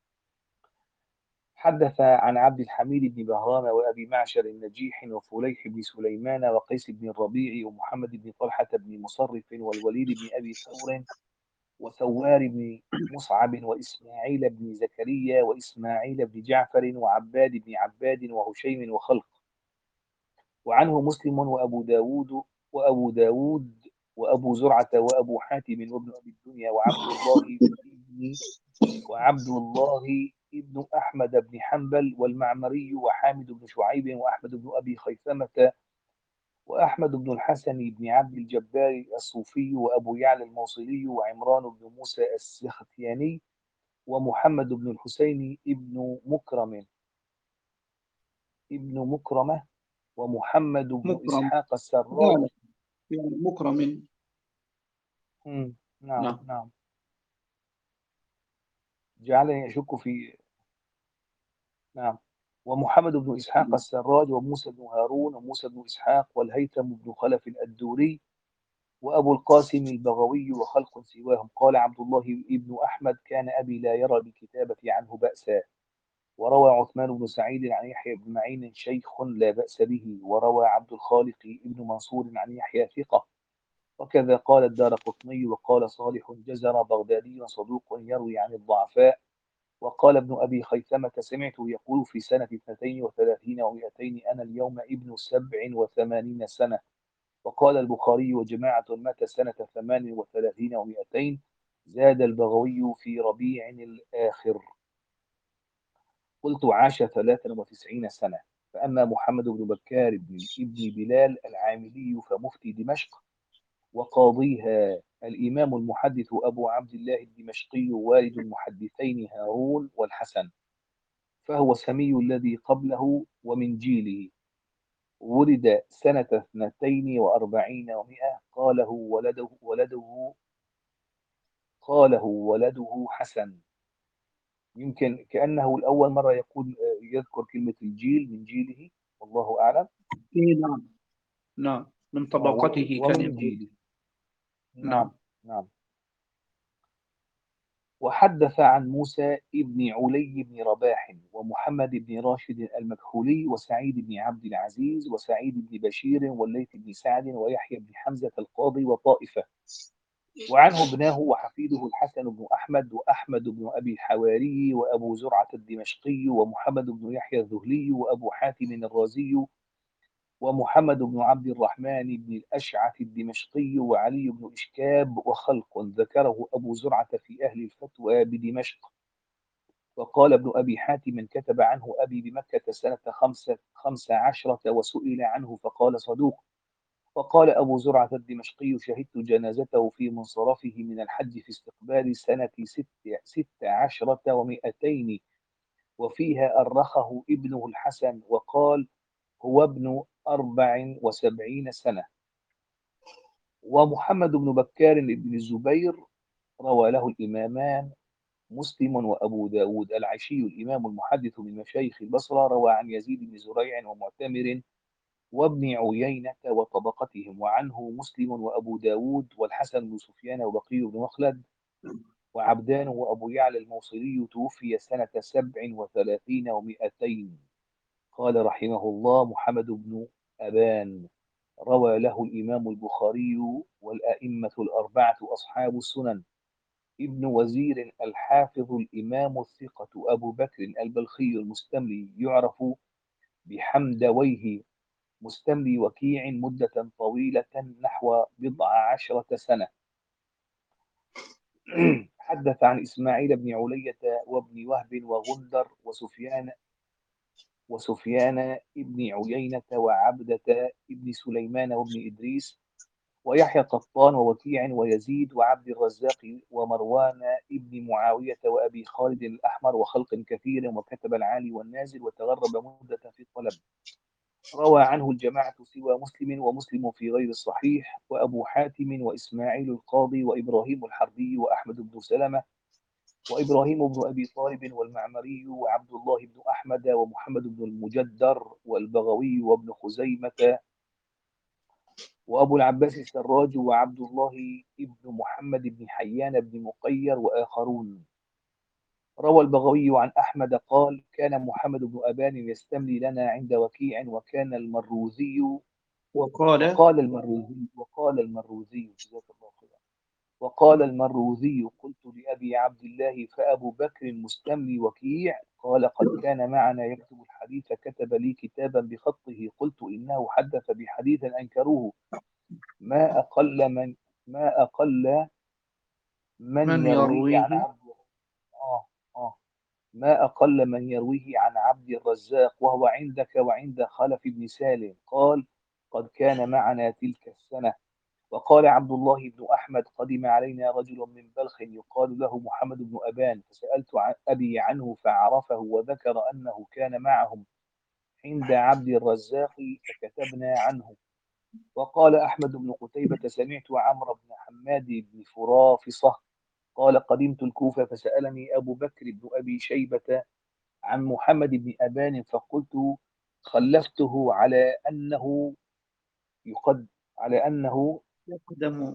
حدث عن عبد الحميد بن بهرام وأبي معشر النجيح وفليح بن سليمان وقيس بن الربيع ومحمد بن طلحة بن مصرف والوليد بن أبي ثور وثوار بن مصعب وإسماعيل بن زكريا وإسماعيل بن جعفر وعباد بن عباد وهشيم وخلق. وعنه مسلم وأبو داود وأبو داود وأبو زرعة وأبو حاتم وابن أبي الدنيا وعبد الله بن وعبد الله ابن أحمد بن حنبل والمعمري وحامد بن شعيب وأحمد بن أبي خيثمة وأحمد بن الحسن بن عبد الجبار الصوفي وأبو يعلى الموصلي وعمران بن موسى السختياني ومحمد بن الحسين ابن مكرم ابن مكرمة ومحمد بن مكرم. إسحاق السراج. لا لا، يعني مكرم. مم. نعم نعم نعم. جعلني أشك في. نعم. ومحمد بن إسحاق السراج وموسى بن هارون وموسى بن إسحاق والهيثم بن خلف الدوري وأبو القاسم البغوي وخلق سواهم. قال عبد الله بن أحمد: كان أبي لا يرى بالكتابة عنه بأسا. وروى عثمان بن سعيد عن يحيى بن معين: شيخ لا بأس به. وروى عبد الخالق بن منصور عن يحيى: ثقة. وكذا قال الدارقطني. وقال صالح جزر بغدادي صدوق يروي عن الضعفاء. وقال ابن أبي خيثمة: سمعته يقول في سنة اثنتين وثلاثين ومائتين: أنا اليوم ابن سبع وثمانين سنة. وقال البخاري: وجماعة مات سنة ثمان وثلاثين ومائتين. زاد البغوي في ربيع الآخر. قلت: عاش ثلاثا وتسعين سنة. فأما محمد بن بكار بن ابن بلال العاملي فمفتي دمشق وقاضيها الإمام المحدث أبو عبد الله الدمشقي والد المحدثين هارون والحسن، فهو سمي الذي قبله ومن جيله. ولد سنة اثنتين وأربعين ومائة. قاله ولده ولده قاله ولده حسن. يمكن كأنه الأول مرة يقول يذكر كلمة الجيل من جيله، والله أعلم. إيه نعم نعم، من آه، و- طبقته كان ومن يقول. جيله. نعم نعم نعم. وحدث عن موسى ابن علي بن رباح ومحمد بن راشد المكحولي وسعيد بن عبد العزيز وسعيد بن بشير والليث بن سعد ويحيى بن حمزة القاضي وطائفة. وعنه ابناه وحفيده الحسن بن أحمد وأحمد بن أبي الحواري وأبو زرعة الدمشقي ومحمد بن يحيى الذهلي وأبو حاتم الرازي ومحمد بن عبد الرحمن بن الأشعث الدمشقي وعلي بن إشكاب وخلق. ذكره أبو زرعة في أهل الفتوى بدمشق. وقال ابن أبي حاتم: كتب عنه أبي بمكة سنة خمسة خمس عشرة وسئل عنه فقال: صدوق. وقال أبو زرعة الدمشقي: شهدت جنازته في منصرفه من الحج في استقبال سنة ست, ست عشرة ومائتين وفيها أرخه ابنه الحسن وقال: هو ابن أربع وسبعين سنة. ومحمد بن بكار بن الزبير روى له الإمامان مسلم وأبو داود. العشي الإمام المحدث من مشايخ البصرة روى عن يزيد بن زريع ومعتمر وابن عيينة وطبقتهم، وعنه مسلم وأبو داود والحسن بن سفيان وبقي بن مخلد وعبدان وأبو يعلى الموصلي، توفي سنة سبع وثلاثين ومائتين. قال رحمه الله: محمد بن أبان روى له الإمام البخاري والأئمة الأربعة أصحاب السنن. ابن وزير الحافظ الإمام الثقة أبو بكر البلخي المستملي يعرف بحمدويه مستملي وكيع مدة طويلة نحو بضع عشرة سنة. حدث عن إسماعيل بن علية وابن وهب وغندر وسفيان وسفيان ابن عيينة وعبدة ابن سليمان وابن إدريس ويحيى قطان ووكيع ويزيد وعبد الرزاق ومروان ابن معاوية وأبي خالد الأحمر وخلق كثير، وكتب العالي والنازل وتغرب مدة في الطلب. روى عنه الجماعة سوى مسلم، ومسلم في غير الصحيح، وأبو حاتم وإسماعيل القاضي وإبراهيم الحربي وأحمد بن سلمة وإبراهيم بن أبي طالب والمعمري وعبد الله بن أحمد ومحمد بن المجدر والبغوي وابن خزيمة وأبو العباس السراج وعبد الله بن محمد بن حيان بن مقير وآخرون. روى البغوي عن أحمد قال: كان محمد بن أبان يستملي لنا عند وكيع، وكان المروزي وقال وقال المروزي وقال المروزي جزاك الله خيرا وقال المروزي: قلت لأبي عبد الله: فأبو بكر مستملي وكيع؟ قال: قد كان معنا يكتب الحديث، كتب لي كتابا بخطه، قلت إنه حدث بحديث أنكروه، ما أقل من ما أقل من من يرويه عن يرويه عبد آه آه ما أقل من يرويه عن عبد الرزاق، وهو عندك وعند خلف بن سالم. قال: قد كان معنا تلك السنة. وقال عبد الله بن أحمد: قدم علينا رجل من بلخ يقال له محمد بن أبان، فسألت عن أبي عنه فعرفه، وذكر أنه كان معهم عند عبد الرزاق فكتبنا عنه. وقال أحمد بن قتيبة: سمعت عمرو بن حماد بن فرافصة قال: قدمت الكوفة فسألني أبو بكر بن أبي شيبة عن محمد بن أبان، فقلت: خلفته على أنه يقد على أنه يقدم.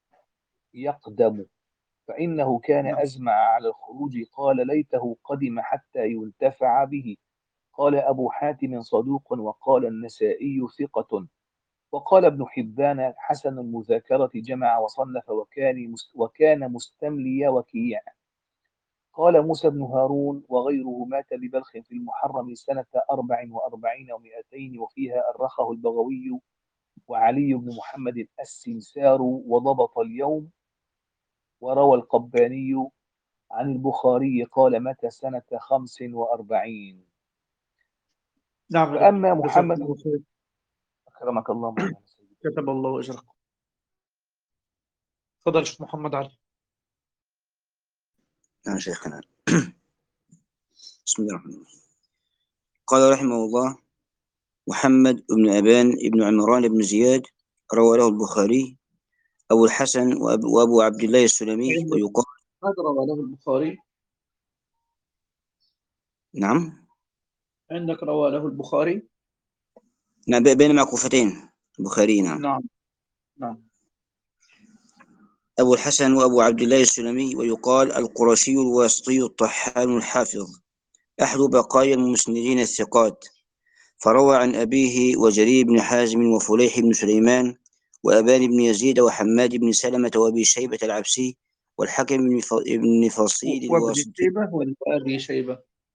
يقدم فإنه كان نعم. أزمع على الخروج. قال: ليته قدم حتى ينتفع به. قال أبو حاتم: صدوق. وقال النسائي: ثقة. وقال ابن حبان: حسن المذاكرة، جمع وصنف، وكان وكان مستملي وكيع. قال موسى بن هارون وغيره: مات ببلخ في المحرم سنة أربع وأربعين ومائتين، وفيها أرخه البغوي وعلي بن محمد السمسار وضبط اليوم. وروى القباني عن البخاري قال: مات سنة خمس وأربعين. نعم يا وأما دكتور، جزاك محمد الله خير. أكرمك الله مولانا سيدي. كتب الله أجركم. تفضل شيخ محمد علي. نعم شيخنا. بسم الله الرحمن الرحيم. قال رحمه الله: محمد بن أبان بن عمران بن زياد روى له البخاري. أبو الحسن وأبو, وأبو عبد الله السلمي ويقال. هذا روى له البخاري. نعم. عندك روى له البخاري. نعم، بين معكوفتين البخاري. نعم. نعم نعم. أبو الحسن وأبو عبد الله السلمي ويقال القرشي الواسطي الطحان الحافظ، أحد بقايا المسندين الثقات، فروى عن أبيه وجرير بن حازم وفليح بن سليمان وأبان بن يزيد وحماد بن سلمة وأبي شيبة العبسي والحكم بن فصيل وابن الواسطي شيبة وأبي شيبة.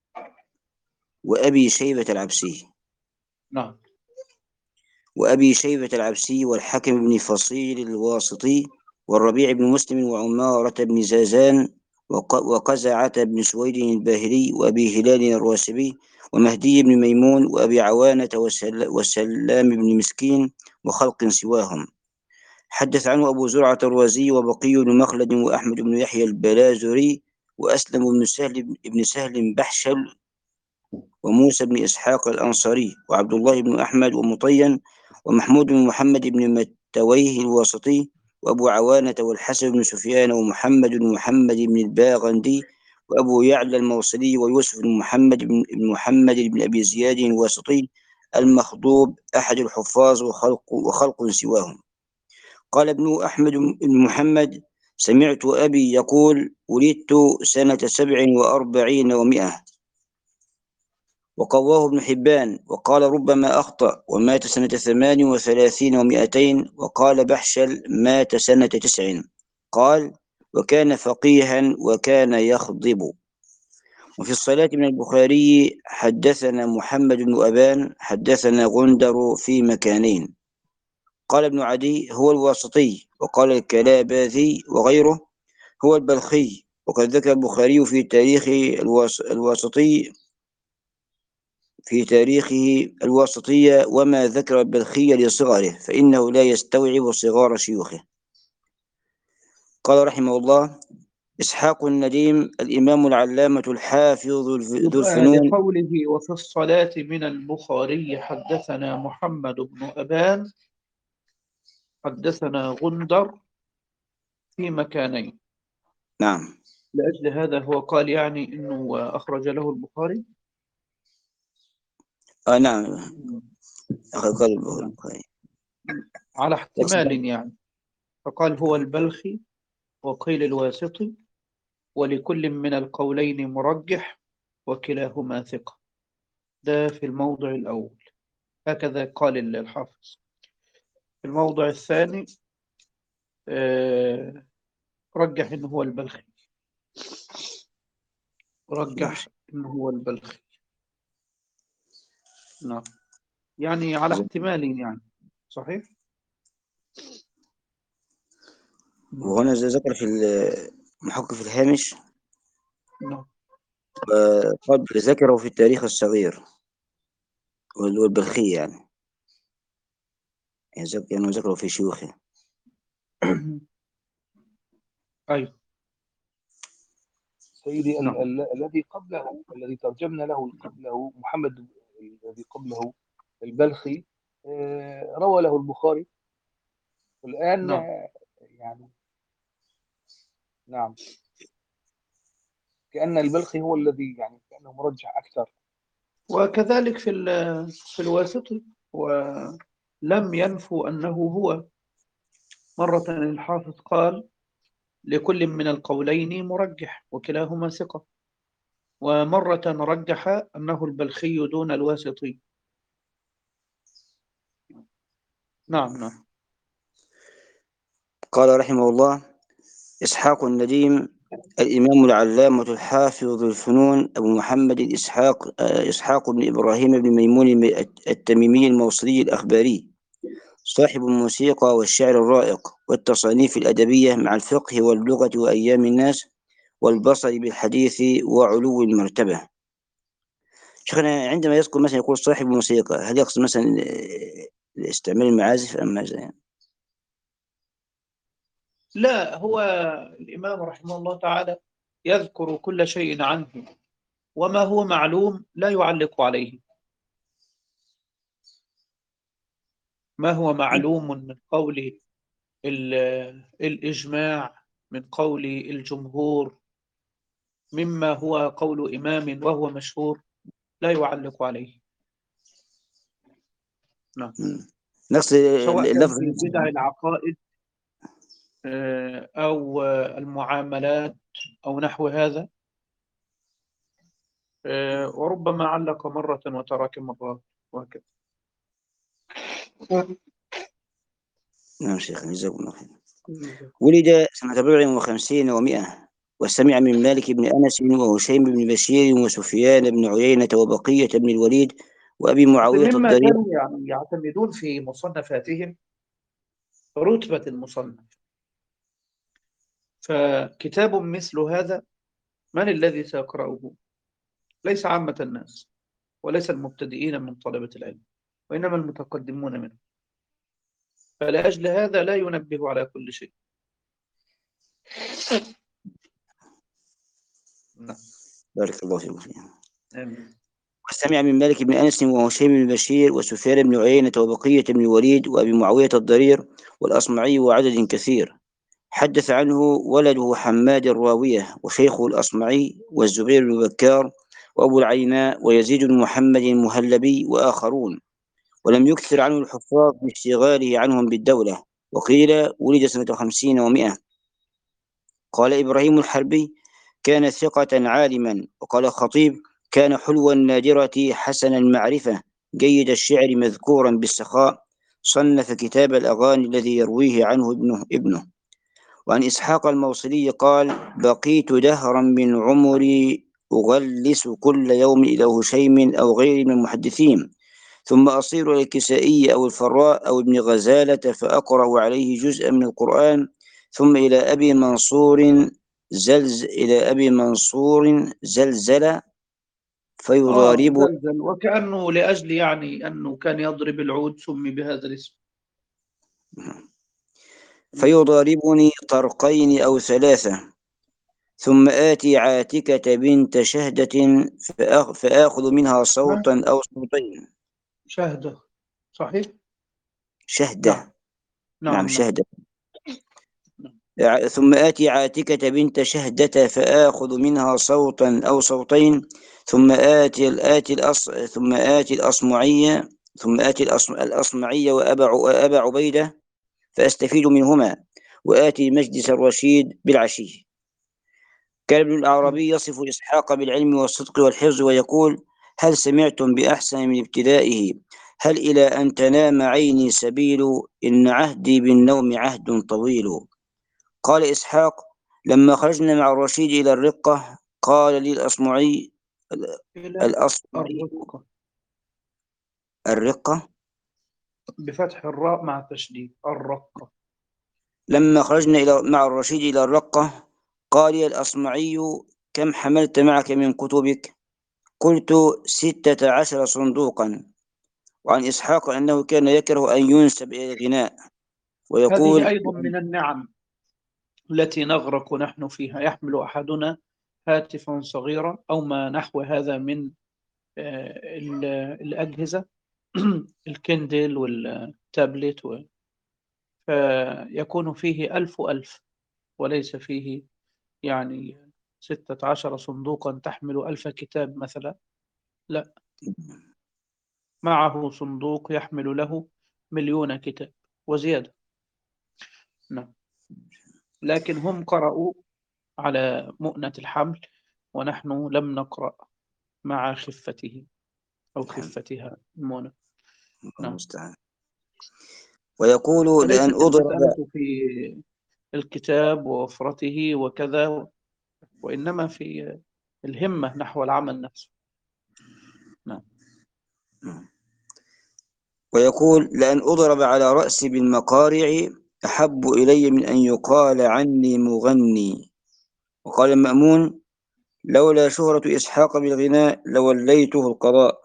وأبي شيبة العبسي نعم. وأبي شيبة العبسي والحكم بن فصيل الواسطي والربيع بن مسلم وعمارة بن زازان وقزعة بن سويد الباهلي وأبي هلال الراسبي ومهدي بن ميمون وأبي عوانة وسلام بن مسكين وخلق سواهم. حدث عنه أبو زرعة الرازي وبقي بن مخلد وأحمد بن يحيى البلازري وأسلم بن سهل بن سهل بحشل وموسى بن إسحاق الأنصاري وعبد الله بن أحمد ومطين ومحمود بن محمد بن متويه الواسطي وأبو عوانة والحسن بن سفيان ومحمد بن محمد بن الباغندي وأبو يعلى الموصلي، ويوسف بن محمد بن بن محمد بن أبي زياد الواسطي المخضوب أحد الحفاظ، وخلق وخلق سواهم. قال ابن أحمد بن محمد: سمعت أبي يقول: ولدت سنة سبع وأربعين ومائة. وقواه ابن حبان وقال: ربما أخطأ، ومات سنة ثمان وثلاثين ومائتين. وقال بحشل: مات سنة تسع. قال: وكان فقيها وكان يخضب. وفي الصلاة من البخاري: حدثنا محمد بن أبان حدثنا غندر في مكانين. قال ابن عدي: هو الواسطي. وقال الكلاباذي وغيره: هو البلخي. وقد ذكر البخاري في تاريخ الواس الواسطي في تاريخه الواسطية وما ذكر البلخي لصغره، فإنه لا يستوعب صغار شيوخه. قال رحمه الله: إسحاق النديم الإمام العلامة الحافظ ذو الفنون. لقوله وفي الصلاة من البخاري حدثنا محمد بن أبان حدثنا غندر في مكانين. نعم. لأجل هذا هو قال يعني إنه أخرج له البخاري. آه نعم، أخذ البخاري على احتمال يعني، فقال هو البلخي وقيل الواسطي، ولكل من القولين مرجح وكلاهما ثقة. ده في الموضع الأول، هكذا قال الحافظ. في الموضع الثاني آه، رجح إنه هو البلخي، رجح إنه هو البلخي. نعم، يعني على احتمال يعني. صحيح. وهنا ذكر في المحقق في الهامش نعم. قبل ذكره في التاريخ الصغير والبلخي يعني يعني ذكره في شيوخه. أيوه سيدي. نعم. ال- ال- الذي قبله، الذي ترجمنا له قبله، محمد الذي قبله البلخي، آه، روى له البخاري. والآن نعم. آه، يعني نعم، كأن البلخي هو الذي يعني كأنه مرجح أكثر. وكذلك في ال- في الواسطي، ولم ينفوا أنه هو. مرة الحافظ قال لكل من القولين مرجح وكلاهما ثقة، ومرة رجح أنه البلخي دون الواسطي. نعم نعم. قال رحمه الله: إسحاق النديم الإمام العلامة الحافظ ذو الفنون أبو محمد إسحاق إسحاق بن إبراهيم بن ميمون التميمي الموصلي الأخباري، صاحب الموسيقى والشعر الرائق والتصانيف الأدبية مع الفقه واللغة وأيام الناس والبصر بالحديث وعلو المرتبة. شيخنا عندما يذكر مثلا يقول صاحب الموسيقى، هل يقصد مثلا استعمال المعازف أم ماذا يعني؟ لا، هو الإمام رحمه الله تعالى يذكر كل شيء عنه، وما هو معلوم لا يعلق عليه. ما هو معلوم من قول الإجماع، من قول الجمهور، مما هو قول إمام وهو مشهور، لا يعلق عليه. نعم. نفس سواء كان اللفظ في بدع العقائد أو المعاملات أو نحو هذا، وربما علق مرة وترك مرات وهكذا. نعم شيخ، جزاكم الله خير. ولد سنة أربع وخمسين ومائة، وسمع من مالك بن أنس وهشيم بن بشير وسفيان بن عيينة وبقية بن الوليد وأبي معاوية مما الضرير. كانوا يعني يعتمدون في مصنفاتهم رتبة المصنف، فكتاب مثل هذا من الذي سيقرأه؟ ليس عامة الناس، وليس المبتدئين من طلبة العلم، وإنما المتقدمون منه. فلأجل هذا لا ينبه على كل شيء. نعم. بارك الله فيكم. آمين. وسمع من مالك بن أنس وهشيم بن بشير وسفيان بن عيينة وبقية بن الوليد وأبي معاوية الضرير والأصمعي وعدد كثير. حدث عنه ولده حماد الراوية وشيخه الأصمعي والزبير بن بكار وأبو العيناء ويزيد بن محمد المهلبي وآخرون، ولم يكثر عنه الحفاظ باشتغاله عنهم بالدولة، وقيل ولد سنة خمسين ومائة. قال إبراهيم الحربي: كان ثقة عالما. وقال الخطيب: كان حلو النادرة حسن المعرفة جيد الشعر مذكورا بالسخاء، صنف كتاب الأغاني الذي يرويه عنه ابنه ابنه. وعن إسحاق الموصلي قال: بقيت دهرا من عمري أغلس كل يوم إلى هشيم أو غير من المحدثين، ثم أصير إلى الكسائي أو الفراء أو ابن غزالة فأقرأ عليه جزءا من القرآن، ثم إلى أبي منصور زلز إلى أبي منصور زلزل آه فيضارب زلزل، وكأنه لأجل يعني أنه كان يضرب العود سمي بهذا الاسم. فيضاربني طرقين أو ثلاثة، ثم آتي عاتكة بنت شهدة فآخ- فآخذ منها صوتا أو صوتين. شهدة صحيح؟ شهدة. نعم نعم نعم نعم. شهدة. ثم آتي عاتكة بنت شهدة فآخذ منها صوتا أو صوتين، ثم آتي الآتي الأص ثم آتي الأصمعية ثم آتي الأص- الأصمعية وأبا وأبا عبيدة فأستفيد منهما، وآتي مجلس الرشيد بالعشي. كان ابن الأعرابي يصف إسحاق بالعلم والصدق والحفظ ويقول: هل سمعتم بأحسن من ابتدائه؟ هل إلى أن تنام عيني سبيل؟ إن عهدي بالنوم عهد طويل. قال إسحاق: لما خرجنا مع الرشيد إلى الرقة قال لي الأصمعي إلى الأصمعي الرقة الرقة بفتح الراء مع التشديد الرقة. لما خرجنا إلى مع الرشيد إلى الرقة قال لي الأصمعي: كم حملت معك من كتبك؟ قلت: ستة عشر صندوقا. وعن إسحاق أنه كان يكره أن ينسب إلى الغناء هذه ويقول: أيضا من النعم التي نغرق نحن فيها. يحمل أحدنا هاتفا صغيرا أو ما نحو هذا من آه، ال- الأجهزة الكندل والتابلت و- فيكون فيه ألف ألف، وليس فيه يعني ستة عشر صندوقا تحمل ألف كتاب مثلا. لا، معه صندوق يحمل له مليون كتاب وزيادة. نعم. لكن هم قرأوا على مؤنة الحمل، ونحن لم نقرأ مع خفته أو خفتها المؤنة. نعم. المستعان. ويقول: لأن فليست أضرب المسألة في الكتاب ووفرته وكذا، وإنما في الهمة نحو العمل نفسه. نعم. ويقول: لأن أضرب على رأسي بالمقارع أحب إلي من أن يقال عني مغني. وقال المأمون: لولا شهرة إسحاق بالغناء لوليته القضاء.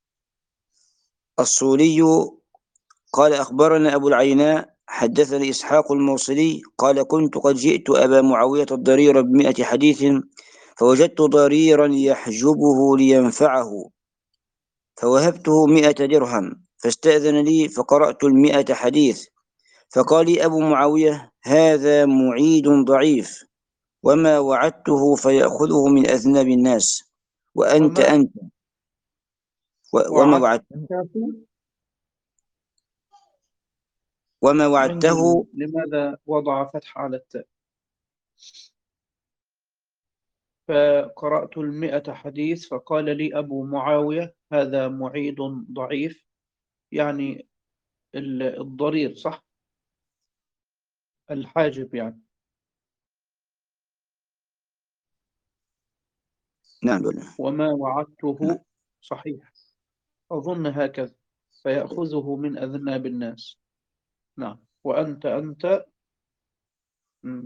الصولي قال: أخبرنا أبو العيناء حدثني إسحاق الموصلي قال: كنت قد جئت أبا معاوية الضرير بمئة حديث، فوجدت ضريرا يحجبه لينفعه، فوهبته مئة درهم، فاستأذن لي فقرأت المئة حديث، فقال لي أبو معاوية: هذا معيد ضعيف، وما وعدته فيأخذه من أذناب الناس، وأنت وما أنت و- وما وعدته وعدته وما عندي، وعدته لماذا وضع فتح على التاء؟ فقرأت المئة حديث فقال لي أبو معاوية هذا معيد ضعيف، يعني ال- الضرير صح، الحاجب يعني. نعم ولا؟ وما نعم. وعدته صحيح، أظن هكذا، فيأخذه من أذناب الناس. نعم. وأنت أنت. مم.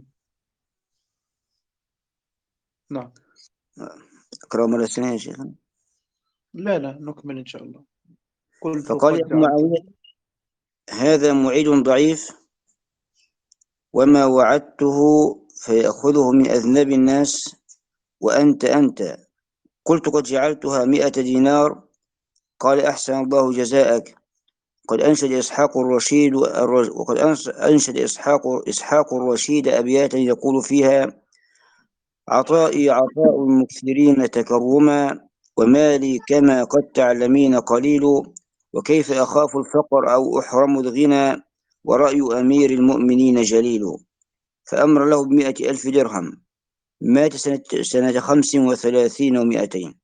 نعم. أقرأ مرة ثانية يا شيخ. لا لا، نكمل إن شاء الله. قلت فقال لي قد أبو جعلته. معاوية: هذا معيد ضعيف، وما وعدته فيأخذه من أذناب الناس، وأنت أنت. قلت: قد جعلتها مئة دينار. قال: أحسن الله جزاءك. قد أنشد إسحاق الرشيد وقد أنشد إسحاق إسحاق الرشيد أبياتا يقول فيها: عطائي عطاء المكثرين تكرما، ومالي كما قد تعلمين قليل، وكيف أخاف الفقر أو أحرم الغنى، ورأي أمير المؤمنين جليل. فأمر له بمائة ألف درهم. مات سنة, سنة خمس وثلاثين ومائتين.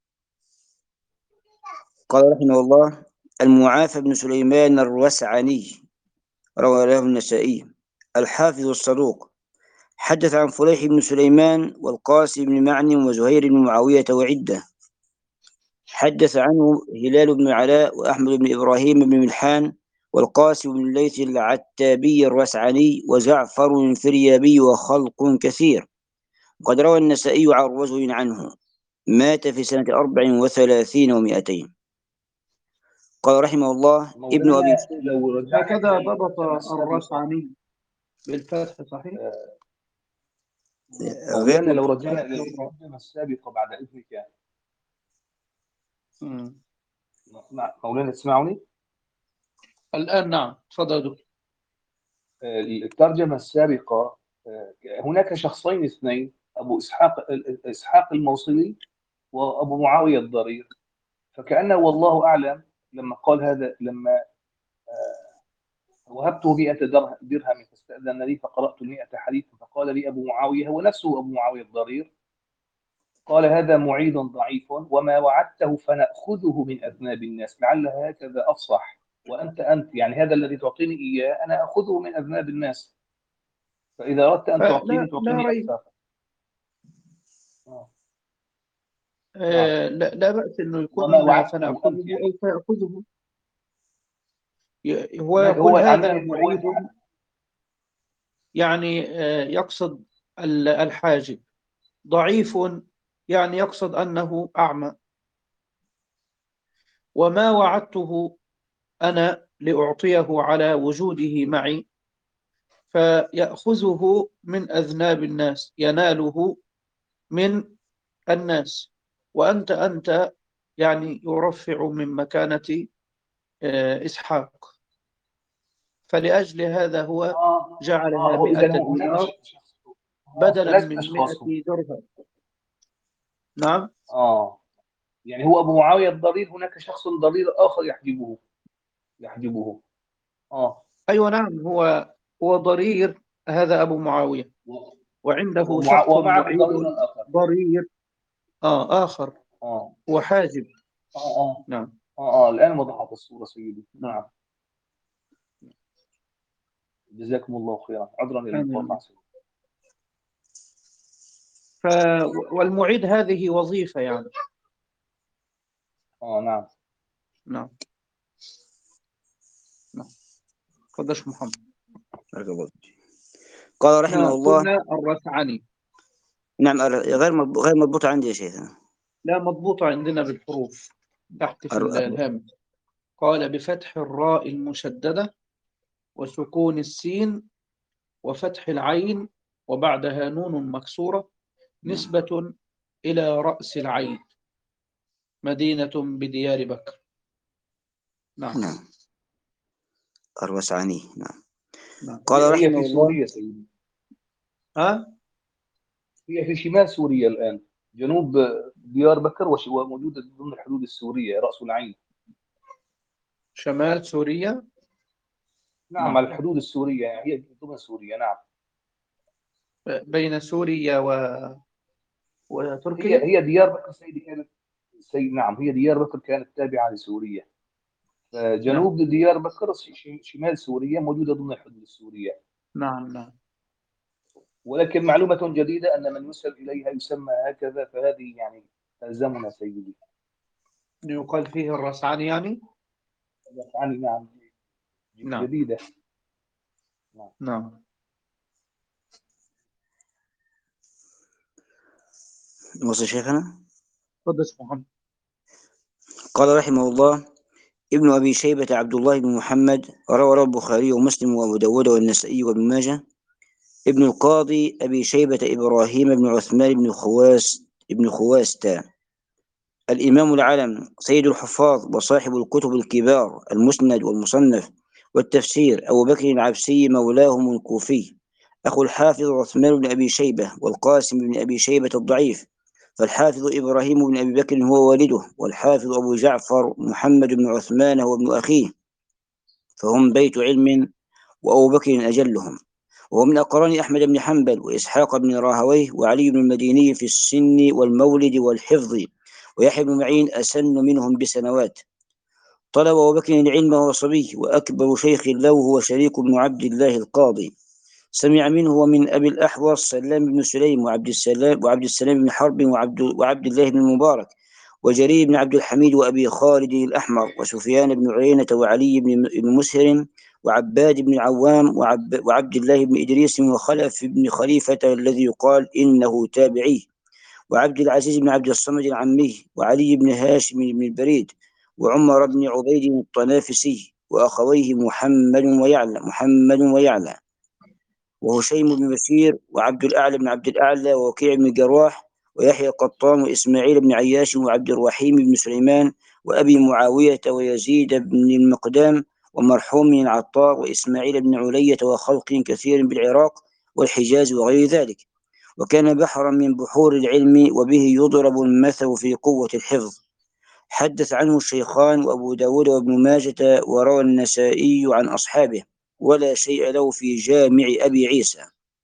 قال رحمه الله: المعافى بن سليمان الرسعني، روى له النسائي، الحافظ الصدوق، حدث عن فليح بن سليمان والقاسم بن معن وزهير بن معاوية وعدة. حدث عنه هلال بن علاء وأحمد بن إبراهيم بن ملحان والقاسم بن الليث العتابي الرسعني وزعفر الفريابي وخلق كثير. قد روى النسائي عن رجل عنه، مات في سنة أربع وثلاثين ومائتين. قال رحمه الله: ابن أبي مولانا لو رجعنا هكذا إلى ضبط الترجمة السابقة الرسعني بالفتح صحيح؟ آه، غير مولانا لو رجعنا إلى فتح الراء. الترجمة السابقة بعد إذنك. مم. مع- مولانا تسمعني؟ الآن نعم، تفضل يا دكتور. آه، الترجمة السابقة آه، هناك شخصين اثنين، أبو إسحاق إسحاق الموصلي وأبو معاوية الضرير. فكأنه والله أعلم لما قال هذا، لما وهبته مئة درهم درهم فاستأذن لي فقرأت المئة حديثا فقال لي أبو معاوية، هو نفسه أبو معاوية الضرير، قال: هذا معيد ضعيف، وما وعدته فنأخذه من أذناب الناس. لعل هكذا أفصح، وأنت أنت يعني هذا الذي تعطيني إياه أنا أخذه من أذناب الناس، فإذا أردت أن تعطيني فلا لا تعطيني ريب، أكثر. آه. نعم. آه لا, لا بأس إنه وما يكون وعدته أنت فنأخذه يعني أو فيأخذه. ي- هو ما- هو يقول هذا عن هو معيد، يعني آه يقصد ال- الحاجب. ضعيف يعني يقصد أنه أعمى. وما وعدته أنا لأعطيه على وجوده معي، فيأخذه من أذناب الناس، يناله من الناس. وأنت أنت يعني يرفع من مكانة آه، إسحاق، فلأجل هذا هو آه آه جعلها هو إذا مئة هناك دينار شخص آه بدلا ثلاث من أشخاص هم. مئة درهم. نعم. آه يعني هو أبو معاوية الضرير، هناك شخص ضرير آخر يحجبه يحجبه آه أيوة نعم، هو هو ضرير، هذا أبو معاوية، و- وعنده ومع شخص ومعه معيد ضرير آخر. ضرير آه آخر آه وحاجب. آه آه نعم آه, آه. الآن وضحت الصورة سيدي. نعم. نعم. جزاكم الله خيرا، عذرا للمقاطعة آمين. سيدي. ف... والمعيد هذه وظيفة يعني. آه نعم. نعم نعم. قدش محمد. قال رحمه نعم، الله: قلنا الرسعني. نعم، غير مضبوط غير مضبوط عندي يا شيخنا. لا، مضبوطة عندنا بالحروف تحت في الر- الهامش. قال: بفتح الراء المشددة وسكون السين وفتح العين وبعدها نون مكسورة، نسبة إلى رأس العين، مدينة بديار بكر. نعم نعم، الرسعني. نعم. نعم. قال هي هي رحمه في الله: سوريا سيدي، ها؟ هي في شمال سوريا الآن، جنوب ديار بكر، وش- وموجودة ضمن الحدود السورية، رأس العين. شمال سوريا. نعم، نعم، على الحدود السورية، يعني هي ضمن سوريا. نعم. بين سوريا و... هي وتركيا. هي ديار بكر سيدي كانت سيد نعم هي ديار بكر كانت تابعة لسوريا. نعم جنوب ديار بكر ش- شمال سوريا موجودة ضمن الحدود السورية. نعم نعم. ولكن معلومة جديدة أن من يسأل إليها يسمى هكذا، فهذه يعني تلزمنا سيدي. يقال فيه الرسعني يعني. يعني نعم، نعم جديدة. نعم. نعم. وصل شيخنا. قدس محمد. قال رحمه الله: ابن أبي شيبة عبد الله بن محمد، روى رواه البخاري ومسلم وأبو داود والنسائي وابن ماجه. ابن القاضي أبي شيبة إبراهيم بن عثمان بن خواس بن خواستا الإمام العلم سيد الحفاظ وصاحب الكتب الكبار المسند والمصنف والتفسير أبو بكر العبسي مولاهم الكوفي، أخو الحافظ عثمان بن أبي شيبة والقاسم بن أبي شيبة الضعيف، فالحافظ إبراهيم بن أبي بكر هو والده، والحافظ أبو جعفر محمد بن عثمان هو ابن أخيه، فهم بيت علم وأبو بكر أجلهم. وهو من أقران أحمد بن حنبل وإسحاق بن راهويه وعلي بن المديني في السن والمولد والحفظ، ويحيى بن معين أسن منهم بسنوات. طلب أبو بكر العلم وهو صبي، وأكبر شيخ له هو شريك بن عبد الله القاضي، سمع منه ومن أبي الأحوص سلام بن سليم وعبد السلام وعبد السلام بن حرب وعبد, وعبد الله بن المبارك وجرير بن عبد الحميد وأبي خالد الأحمر وسفيان بن عيينة وعلي بن مسهر وعباد بن عوام وعب وعبد الله بن إدريس وخلف بن خليفة الذي يقال إنه تابعي، وعبد العزيز بن عبد الصمد العمي، وعلي بن هاشم بن البريد، وعمر بن عبيد الطنافسي، وأخويه محمد ويعلى محمد ويعلى وهشيم بن بشير وعبد الأعلى بن عبد الأعلى ووكيع بن جراح ويحيى القطان وإسماعيل بن عياش وعبد الرحيم بن سليمان وأبي معاوية ويزيد بن المقدام ومرحوم بن العطار وإسماعيل بن علية وخلق كثير بالعراق والحجاز وغير ذلك. وكان بحرا من بحور العلم، وبه يضرب المثل في قوة الحفظ. حدث عنه الشيخان وأبو داود وابن ماجة، وروى النسائي عن أصحابه، ولا شيء له في جامع أبي عيسى.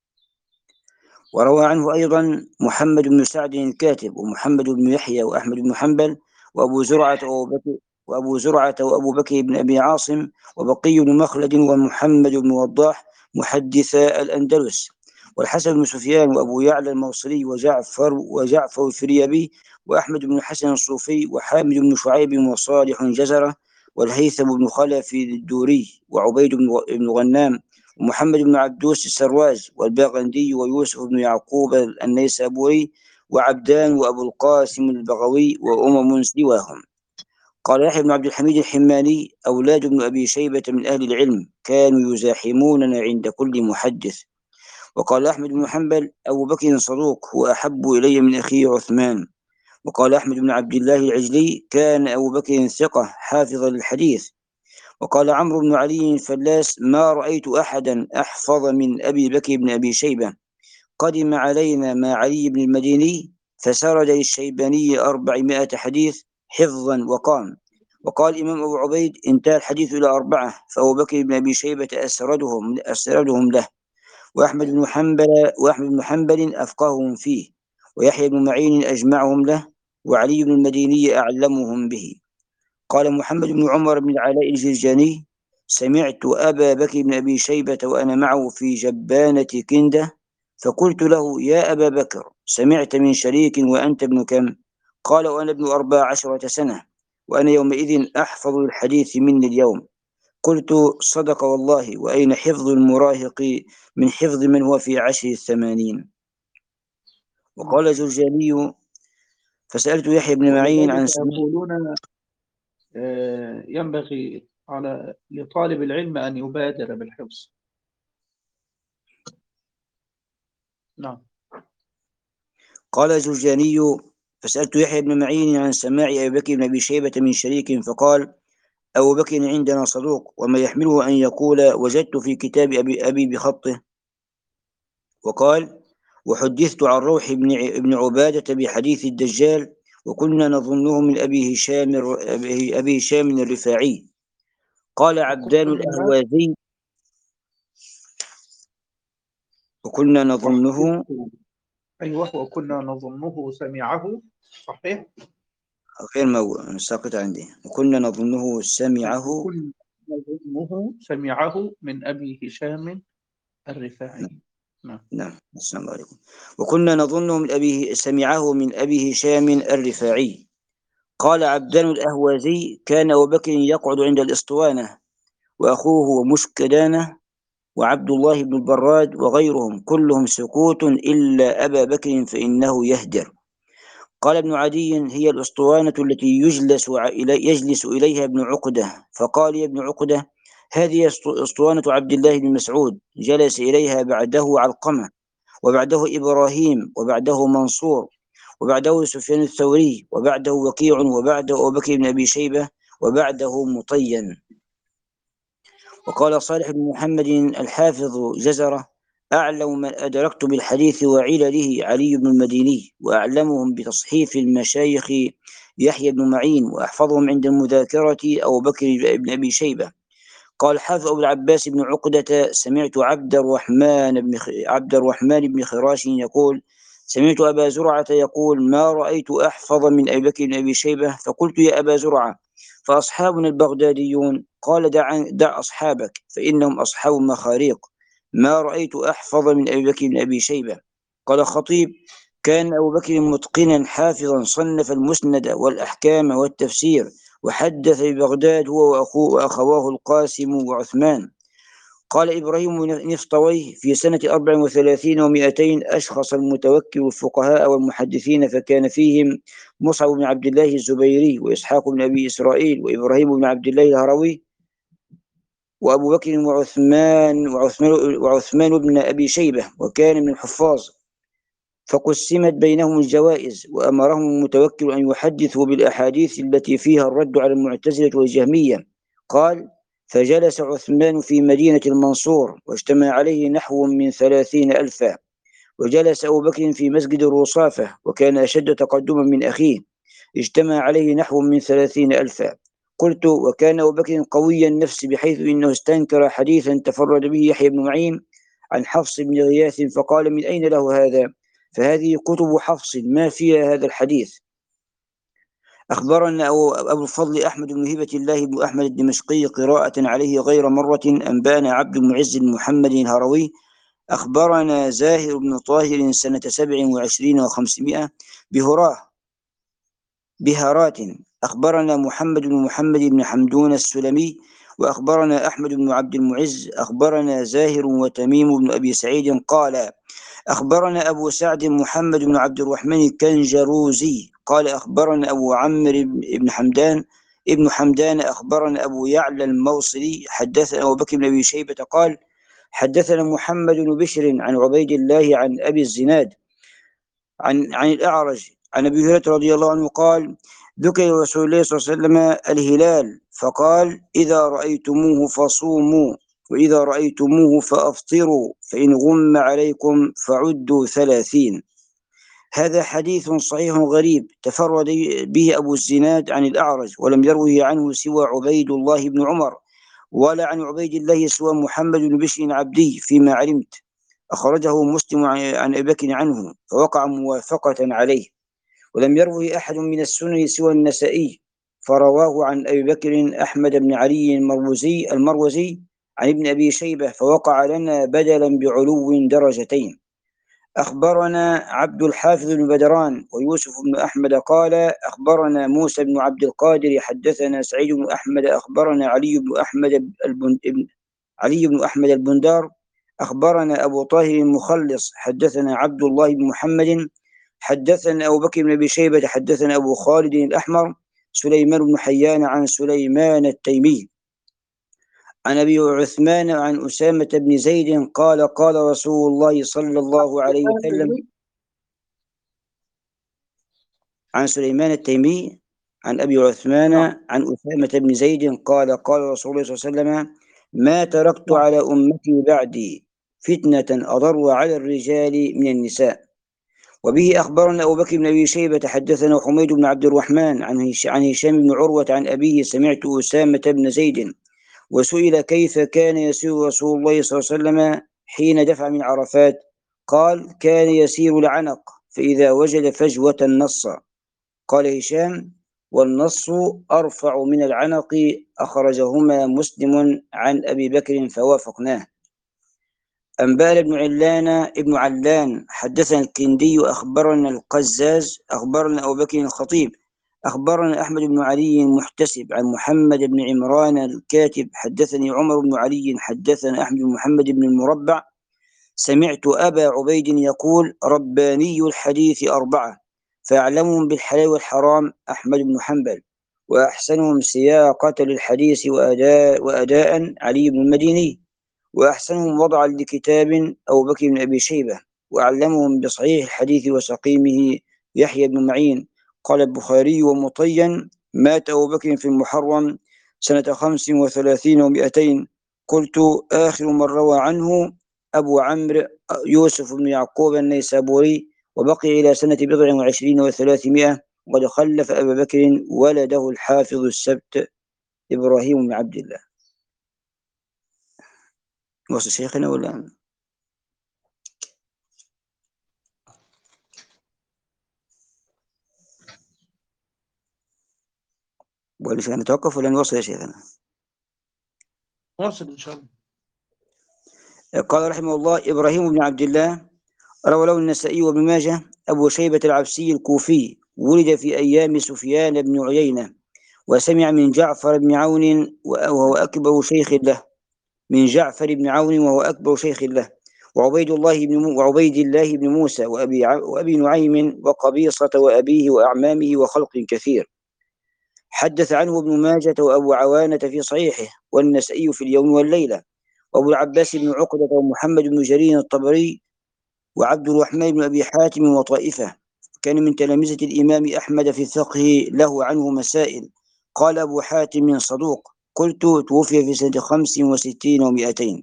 وروى عنه أيضا محمد بن سعد الكاتب ومحمد بن يحيى وأحمد بن حنبل وأبو زرعة وأبو بكر وأبو زرعة وأبو بكر بن أبي عاصم وبقي بن مخلد ومحمد بن وضاح محدثا الأندلس، والحسن بن سفيان وأبو يعلى الموصلي وجعفر وجعفر الفريابي وأحمد بن الحسن الصوفي وحامد بن شعيب وصالح جزرة والهيثم بن خلف الدوري وعبيد بن غنام ومحمد بن عبدوس السرواج والباغندي ويوسف بن يعقوب النيسابوري وعبدان وأبو القاسم البغوي وأمم سواهم. قال يحيى بن عبد الحميد الحماني: أولاد ابن أبي شيبة من أهل العلم كانوا يزاحموننا عند كل محدث. وقال أحمد بن حنبل: أبو بكر صدوق هو أحب إلي من أخيه عثمان. وقال أحمد بن عبد الله العجلي: كان أبو بكر ثقة حافظا للحديث. وقال عمرو بن علي الفلاس: ما رأيت أحدا أحفظ من أبي بكر بن أبي شيبة. قدم علينا مع علي بن المديني فسرد للشيباني أربعمائة حديث حفظا وقام. وقال الإمام أبو عبيد: انتهى الحديث إلى أربعة، فأبو بكر بن أبي شيبة أسردهم, أسردهم له، وأحمد بن حنبل وأحمد بن حنبل أفقههم فيه، ويحيى بن معين أجمعهم له، وعلي بن المديني أعلمهم به. قال محمد بن عمر بن العلاء الجرجاني: سمعت أبا بكر بن أبي شيبة وأنا معه في جبانة كندة، فقلت له: يا أبا بكر، سمعت من شريك وأنت ابن كم؟ قال: وأنا ابن أربع عشرة سنة، وأنا يومئذ أحفظ الحديث مني اليوم. قلت: صدق والله، وأين حفظ المراهق من حفظ من هو في عشر الثمانين؟ وقال جرجاني: فسألت يحيى بن معين عن سماع. يقولون آه، ينبغي على لطالب العلم أن يبادر بالحفظ. نعم. قال جرجاني: فسألت يحيى بن معين عن سماع أبي بكر بن أبي شيبة من شريك، فقال: أبو بكر عندنا صدوق، وما يحمله أن يقول وجدت في كتاب أبي, أبي بخطه. وقال: وحدثت عن روح بن ابن عبادة بحديث الدجال، وكنا نظنه من أبي هشام أبي هشام الرفاعي. قال عبدان الأهوازي: وكنا نظنه أيوه، وكنا نظنه سمعه. صحيح، غير مو ساقط عندي. وكنا نظنه سمعه وكنا نظنه سمعه من أبي هشام الرفاعي. نعم. نعم، السلام عليكم. وكنا نظنه من أبيه سمعه من أبي هشام الرفاعي. قال عبدان الأهوازي: كان أبو بكر يقعد عند الإسطوانة، وأخوه مشكدانة وعبد الله بن البراد وغيرهم كلهم سكوت إلا أبا بكر فإنه يهدر. قال ابن عدي: هي الأسطوانة التي يجلس, يجلس إليها ابن عقدة. فقال يا ابن عقدة: هذه أسطوانة عبد الله بن مسعود، جلس إليها بعده علقمة، وبعده إبراهيم، وبعده منصور، وبعده سفيان الثوري، وبعده وكيع، وبعده أبو بكر بن أبي شيبة، وبعده مطين. وقال صالح بن محمد الحافظ جزرة: أعلم من أدركت بالحديث وعلله علي بن المديني، وأعلمهم بتصحيف المشايخ يحيى بن معين، وأحفظهم عند المذاكرة أبو بكر بن أبي شيبة. قال حافظ أبو العباس بن عقدة: سمعت عبد الرحمن بن خ... عبد الرحمن بن خراش يقول: سمعت أبا زرعة يقول: ما رأيت أحفظ من أبي بكر بن أبي شيبة. فقلت: يا أبا زرعة، فأصحابنا البغداديون؟ قال: دع, دع أصحابك فإنهم أصحاب مخاريق، ما رأيت أحفظ من أبي بكر بن أبي شيبة. قال خطيب: كان أبو بكر متقنا حافظا، صنف المسند والأحكام والتفسير، وحدث ببغداد هو وأخوه وأخواه القاسم وعثمان. قال إبراهيم بن نفطويه: في سنة أربع وثلاثين ومائتين أشخص المتوكل الفقهاء والمحدثين، فكان فيهم مصعب بن عبد الله الزبيري، وإسحاق بن أبي إسرائيل، وإبراهيم بن عبد الله الهروي، وأبو بكر وعثمان وعثمان, وعثمان بن أبي شيبة، وكان من الحفاظ، فقسمت بينهم الجوائز، وأمرهم المتوكل أن يحدثوا بالأحاديث التي فيها الرد على المعتزلة والجهمية. قال: فجلس عثمان في مدينة المنصور، واجتمع عليه نحو من ثلاثين ألفا، وجلس أبو بكر في مسجد الرصافة، وكان أشد تقدما من أخيه، اجتمع عليه نحو من ثلاثين ألفا. قلت: وكان أبو بكر قوي النفس بحيث إنه استنكر حديثا تفرد به يحيى بن معين عن حفص بن غياث، فقال: من أين له هذا؟ فهذه كتب حفص ما فيها هذا الحديث. أخبرنا أبو الفضل أحمد بن هبة الله بن أحمد الدمشقي قراءة عليه غير مرة. أنبانا عبد المعز بن محمد الهروي. أخبرنا زاهر بن طاهر سنة سبع وعشرين وخمسمائة بهراه بهارات. أخبرنا محمد بن محمد بن حمدون السلمي. وأخبرنا أحمد بن عبد المعز. أخبرنا زاهر وتميم بن أبي سعيد قال: أخبرنا أبو سعد محمد بن عبد الرحمن الكنجروزي قال: أخبرنا أبو عمرو بن حمدان ابن حمدان. أخبرنا أبو يعلى الموصلي. حدثنا أبو بكر بن أبي شيبة قال: حدثنا محمد بن بشر عن عبيد الله عن أبي الزناد عن عن الأعرج عن أبي هريرة رضي الله عنه قال: ذكر رسول الله صلى الله عليه وسلم الهلال، فقال: إذا رأيتموه فصوموا، وإذا رأيتموه فأفطروا، فإن غم عليكم فعدوا ثلاثين. هذا حديث صحيح غريب تفرد به أبو الزناد عن الأعرج، ولم يروه عنه سوى عبيد الله بن عمر، ولا عن عبيد الله سوى محمد بن بشر عبدي فيما علمت. أخرجه مسلم عن أبي بكر عنه، فوقع موافقة عليه. ولم يروه أحد من السنن سوى النسائي، فرواه عن أبي بكر أحمد بن علي المروزي المروزي عن ابن أبي شيبة، فوقع لنا بدلا بعلو درجتين. أخبرنا عبد الحافظ بن بدران ويوسف بن أحمد قال: أخبرنا موسى بن عبد القادر حدثنا سعيد بن أحمد. أخبرنا علي بن أحمد البن... علي بن أحمد البندار. أخبرنا أبو طاهر المخلص. حدثنا عبد الله بن محمد. حدثنا أبو بكر بن أبي شيبة. حدثنا أبو خالد الأحمر سليمان بن حيان عن سليمان التيمي عن أبي عثمان عن أسامة بن زيد قال: قال رسول الله صلى الله عليه وسلم عن سليمان التيمي عن أبي عثمان عن أسامة بن زيد قال: قال رسول الله صلى الله عليه وسلم: ما تركت على أمتي بعدي فتنة أضر على الرجال من النساء. وبه أخبرنا أبو بكر بن أبي شيبة. حدثنا حميد بن عبد الرحمن عن هشام بن عروة عن أبيه سمعت أسامة بن زيد. وسئل كيف كان يسير رسول الله صلى الله عليه وسلم حين دفع من عرفات، قال: كان يسير العنق، فإذا وجد فجوة النص. قال هشام: والنص أرفع من العنق. أخرجهما مسلم عن أبي بكر فوافقناه. أنبأنا بن علان ابن علان حدثنا الكندي. أخبرنا القزاز. أخبرنا أبو بكر الخطيب. أخبرنا أحمد بن علي المحتسب عن محمد بن عمران الكاتب. حدثني عمر بن علي. حدثنا أحمد بن محمد بن المربع. سمعت أبا عبيد يقول: رباني الحديث أربعة، فأعلمهم بالحلال والحرام أحمد بن حنبل، وأحسنهم سياقة للحديث وأداء, وأداء علي بن المديني، وأحسنهم وضعا لكتاب أبو بكر بن أبي شيبة، وأعلمهم بصحيح الحديث وسقيمه يحيى بن معين. قال البخاري: ومطين مات أبو بكر في المحرم سنة خمس وثلاثين ومئتين. قلت: آخر من روى عنه أبو عمرو يوسف بن يعقوب النيسابوري، وبقي إلى سنة بضع وعشرين وثلاثمائة، وقد خلف أبا بكر ولده الحافظ السبت إبراهيم بن عبد الله. وصل شيخنا ولا؟ ولا شيخنا نتوقف ولا نوصل يا شيخنا؟ واصل إن شاء الله. قال رحمه الله: إبراهيم بن عبد الله روى له النسائي وابن ماجه. أبو شيبة العبسي الكوفي، ولد في أيام سفيان بن عيينة، وسمع من جعفر بن عون وهو أكبر شيخ له من جعفر بن عون وهو أكبر شيخ له وعبيد الله بن وعبيد الله بن موسى وأبي وأبي نعيم وقبيصة وأبيه وأعمامه وخلق كثير. حدث عنه ابن ماجة وأبو عوانة في صحيحه، والنسائي في اليوم والليلة، وأبو العباس بن عقدة ومحمد بن جرير الطبري وعبد الرحمن بن أبي حاتم وطائفة. كان من تلامذة الإمام أحمد في الفقه، له عنه مسائل. قال أبو حاتم: صدوق. قلت: توفي في سنة خمس وستين ومئتين.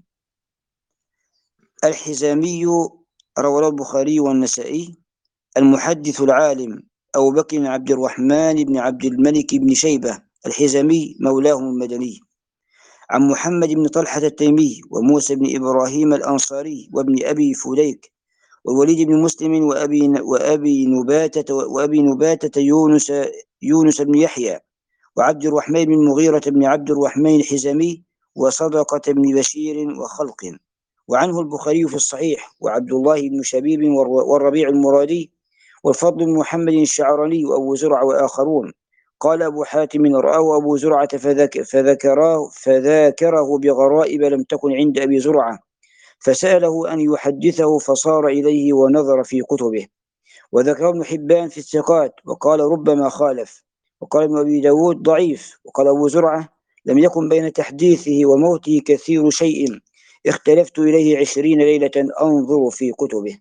الحزامي روى له البخاري والنسائي. المحدث العالم أبو بكر بن عبد الرحمن بن عبد الملك بن شيبة الحزامي، مولاهم المدني، عن محمد بن طلحة التيمي وموسى بن إبراهيم الأنصاري وابن أبي فليك والوليد بن مسلم وأبي وأبي نباتة وأبي نباتة يونس يونس بن يحيى وعبد الرحمن بن المغيرة بن عبد الرحمن الحزامي وصدقة بن بشير وخلق. وعنه البخاري في الصحيح، وعبد الله بن شبيب والربيع المرادي والفضل بن محمد الشعراني وأبو زرع وآخرون. قال أبو حاتم: رآه أبو زرعة فذك فذكره, فذاكره بغرائب لم تكن عند أبي زرعة، فسأله أن يحدثه فصار إليه ونظر في كتبه. وذكر ابن حبان في الثقات وقال: ربما خالف. وقال ابن أبي داود: ضعيف. وقال أبو زرعة: لم يكن بين تحديثه وموته كثير شيء، اختلفت إليه عشرين ليلة أنظر في كتبه.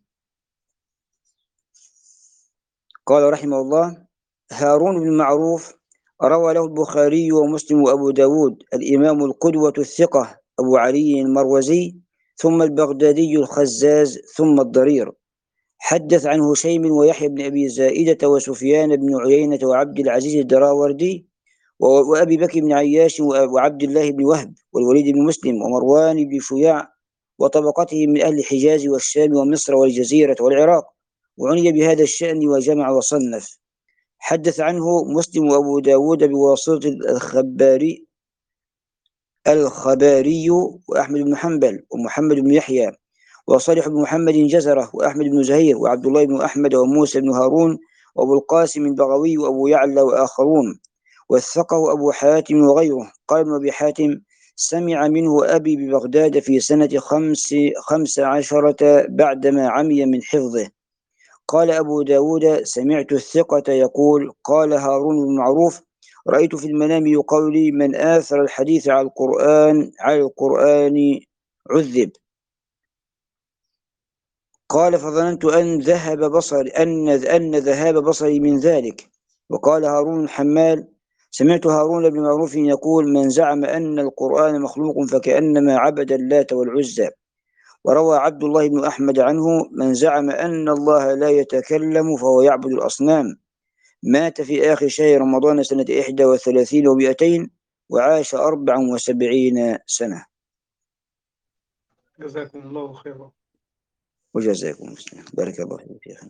قال رحمه الله: هارون بن معروف روى له البخاري ومسلم وأبو داود. الإمام القدوة الثقة أبو علي المروزي، ثم البغدادي الخزاز، ثم الضرير. حدث عن هشيم ويحيى بن أبي زائدة وسفيان بن عيينة وعبد العزيز الدراوردي وأبي بكر بن عياش وعبد الله بن وهب والوليد بن مسلم ومروان بن شياع وطبقته من أهل الحجاز والشام ومصر والجزيرة والعراق، وعني بهذا الشأن وجمع وصنف. حدث عنه مسلم وأبو داود بواسطة الخباري الخباري وأحمد بن حنبل ومحمد بن يحيى وصالح بن محمد جزرة وأحمد بن زهير وعبد الله بن أحمد وموسى بن هارون وأبو القاسم البغوي وأبو يعلى وآخرون، وثقه أبو حاتم وغيره. قال ابن أبي حاتم: سمع منه أبي ببغداد في سنة خمس, خمس عشرة بعدما عمي من حفظه. قال أبو داود: سمعت الثقة يقول: قال هارون بن معروف: رأيت في المنام يقول لي: من آثر الحديث على القرآن على القرآن عذب. قال: فظننت أن ذهب بصري أن أن ذهاب بصري من ذلك. وقال هارون الحمال: سمعت هارون بن معروف يقول: من زعم أن القرآن مخلوق فكأنما عبد اللات والعزى. وروى عبد الله بن أحمد عنه: من زعم أن الله لا يتكلم فهو يعبد الأصنام. مات في آخر شهر رمضان سنة إحدى وثلاثين ومئتين، وعاش أربع وسبعين سنة. جزاكم الله خيرا. وجزاكم الله. بارك الله فيك شيخنا.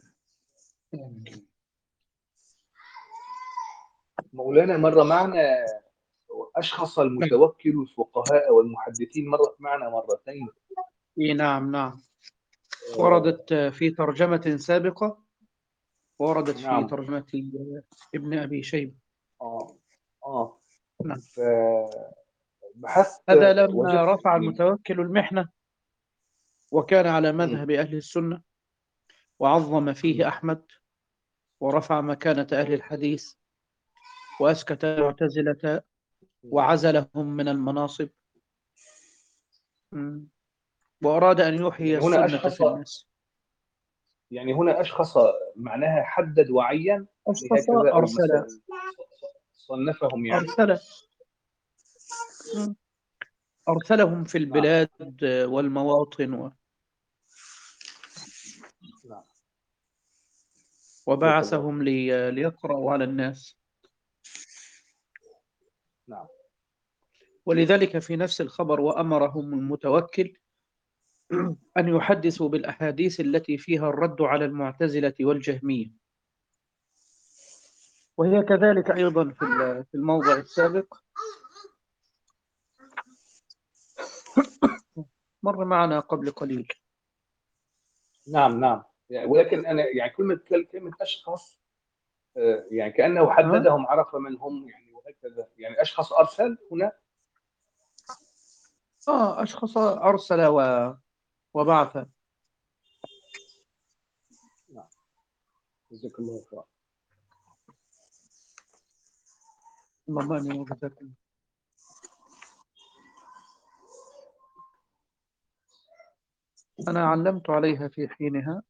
مولانا مر معنا أشخص المتوكل الفقهاء والمحدثين، مرت معنا مرتين. إيه نعم نعم، وردت في ترجمة سابقة وردت نعم. في ترجمة ابن أبي شيبة. آه آه نعم. فبحثت هذا لما وجدت رفع من- المتوكل المحنة وكان على مذهب أهل السنة وعظم فيه أحمد ورفع مكانة أهل الحديث وأسكت المعتزلة وعزلهم من المناصب، مم. وأراد أن يحيي يعني هنا السنة أشخص في الناس. يعني هنا أشخص معناها حدد وعين أشخص هكذا، أو أرسل مثلا صنفهم يعني. أرسل أرسلهم في نعم البلاد والمواطن و- نعم، جزاك الله. وبعثهم لي- ليقرأوا على الناس. نعم ولذلك في نفس الخبر وأمرهم المتوكل أن يحدثوا بالأحاديث التي فيها الرد على المعتزلة والجهمية. وهي كذلك نعم أيضا في ال- في الموضع السابق مر معنا قبل قليل. نعم نعم يعني، ولكن أنا يعني كلمة كلمة أشخاص، آه، يعني كأنه ها؟ حددهم، عرف من هم يعني، وهكذا يعني. أشخاص أرسل هنا. آه أشخاص أرسل و- وبعث. نعم، جزاك الله خيرا. اللهم آمين وجزاكم. أنا علمت عليها في حينها،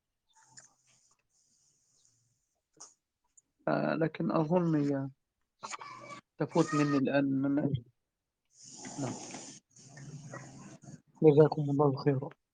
آه، لكن أظن هي تفوت مني الآن من أجل. نعم. جزاكم الله خيرا.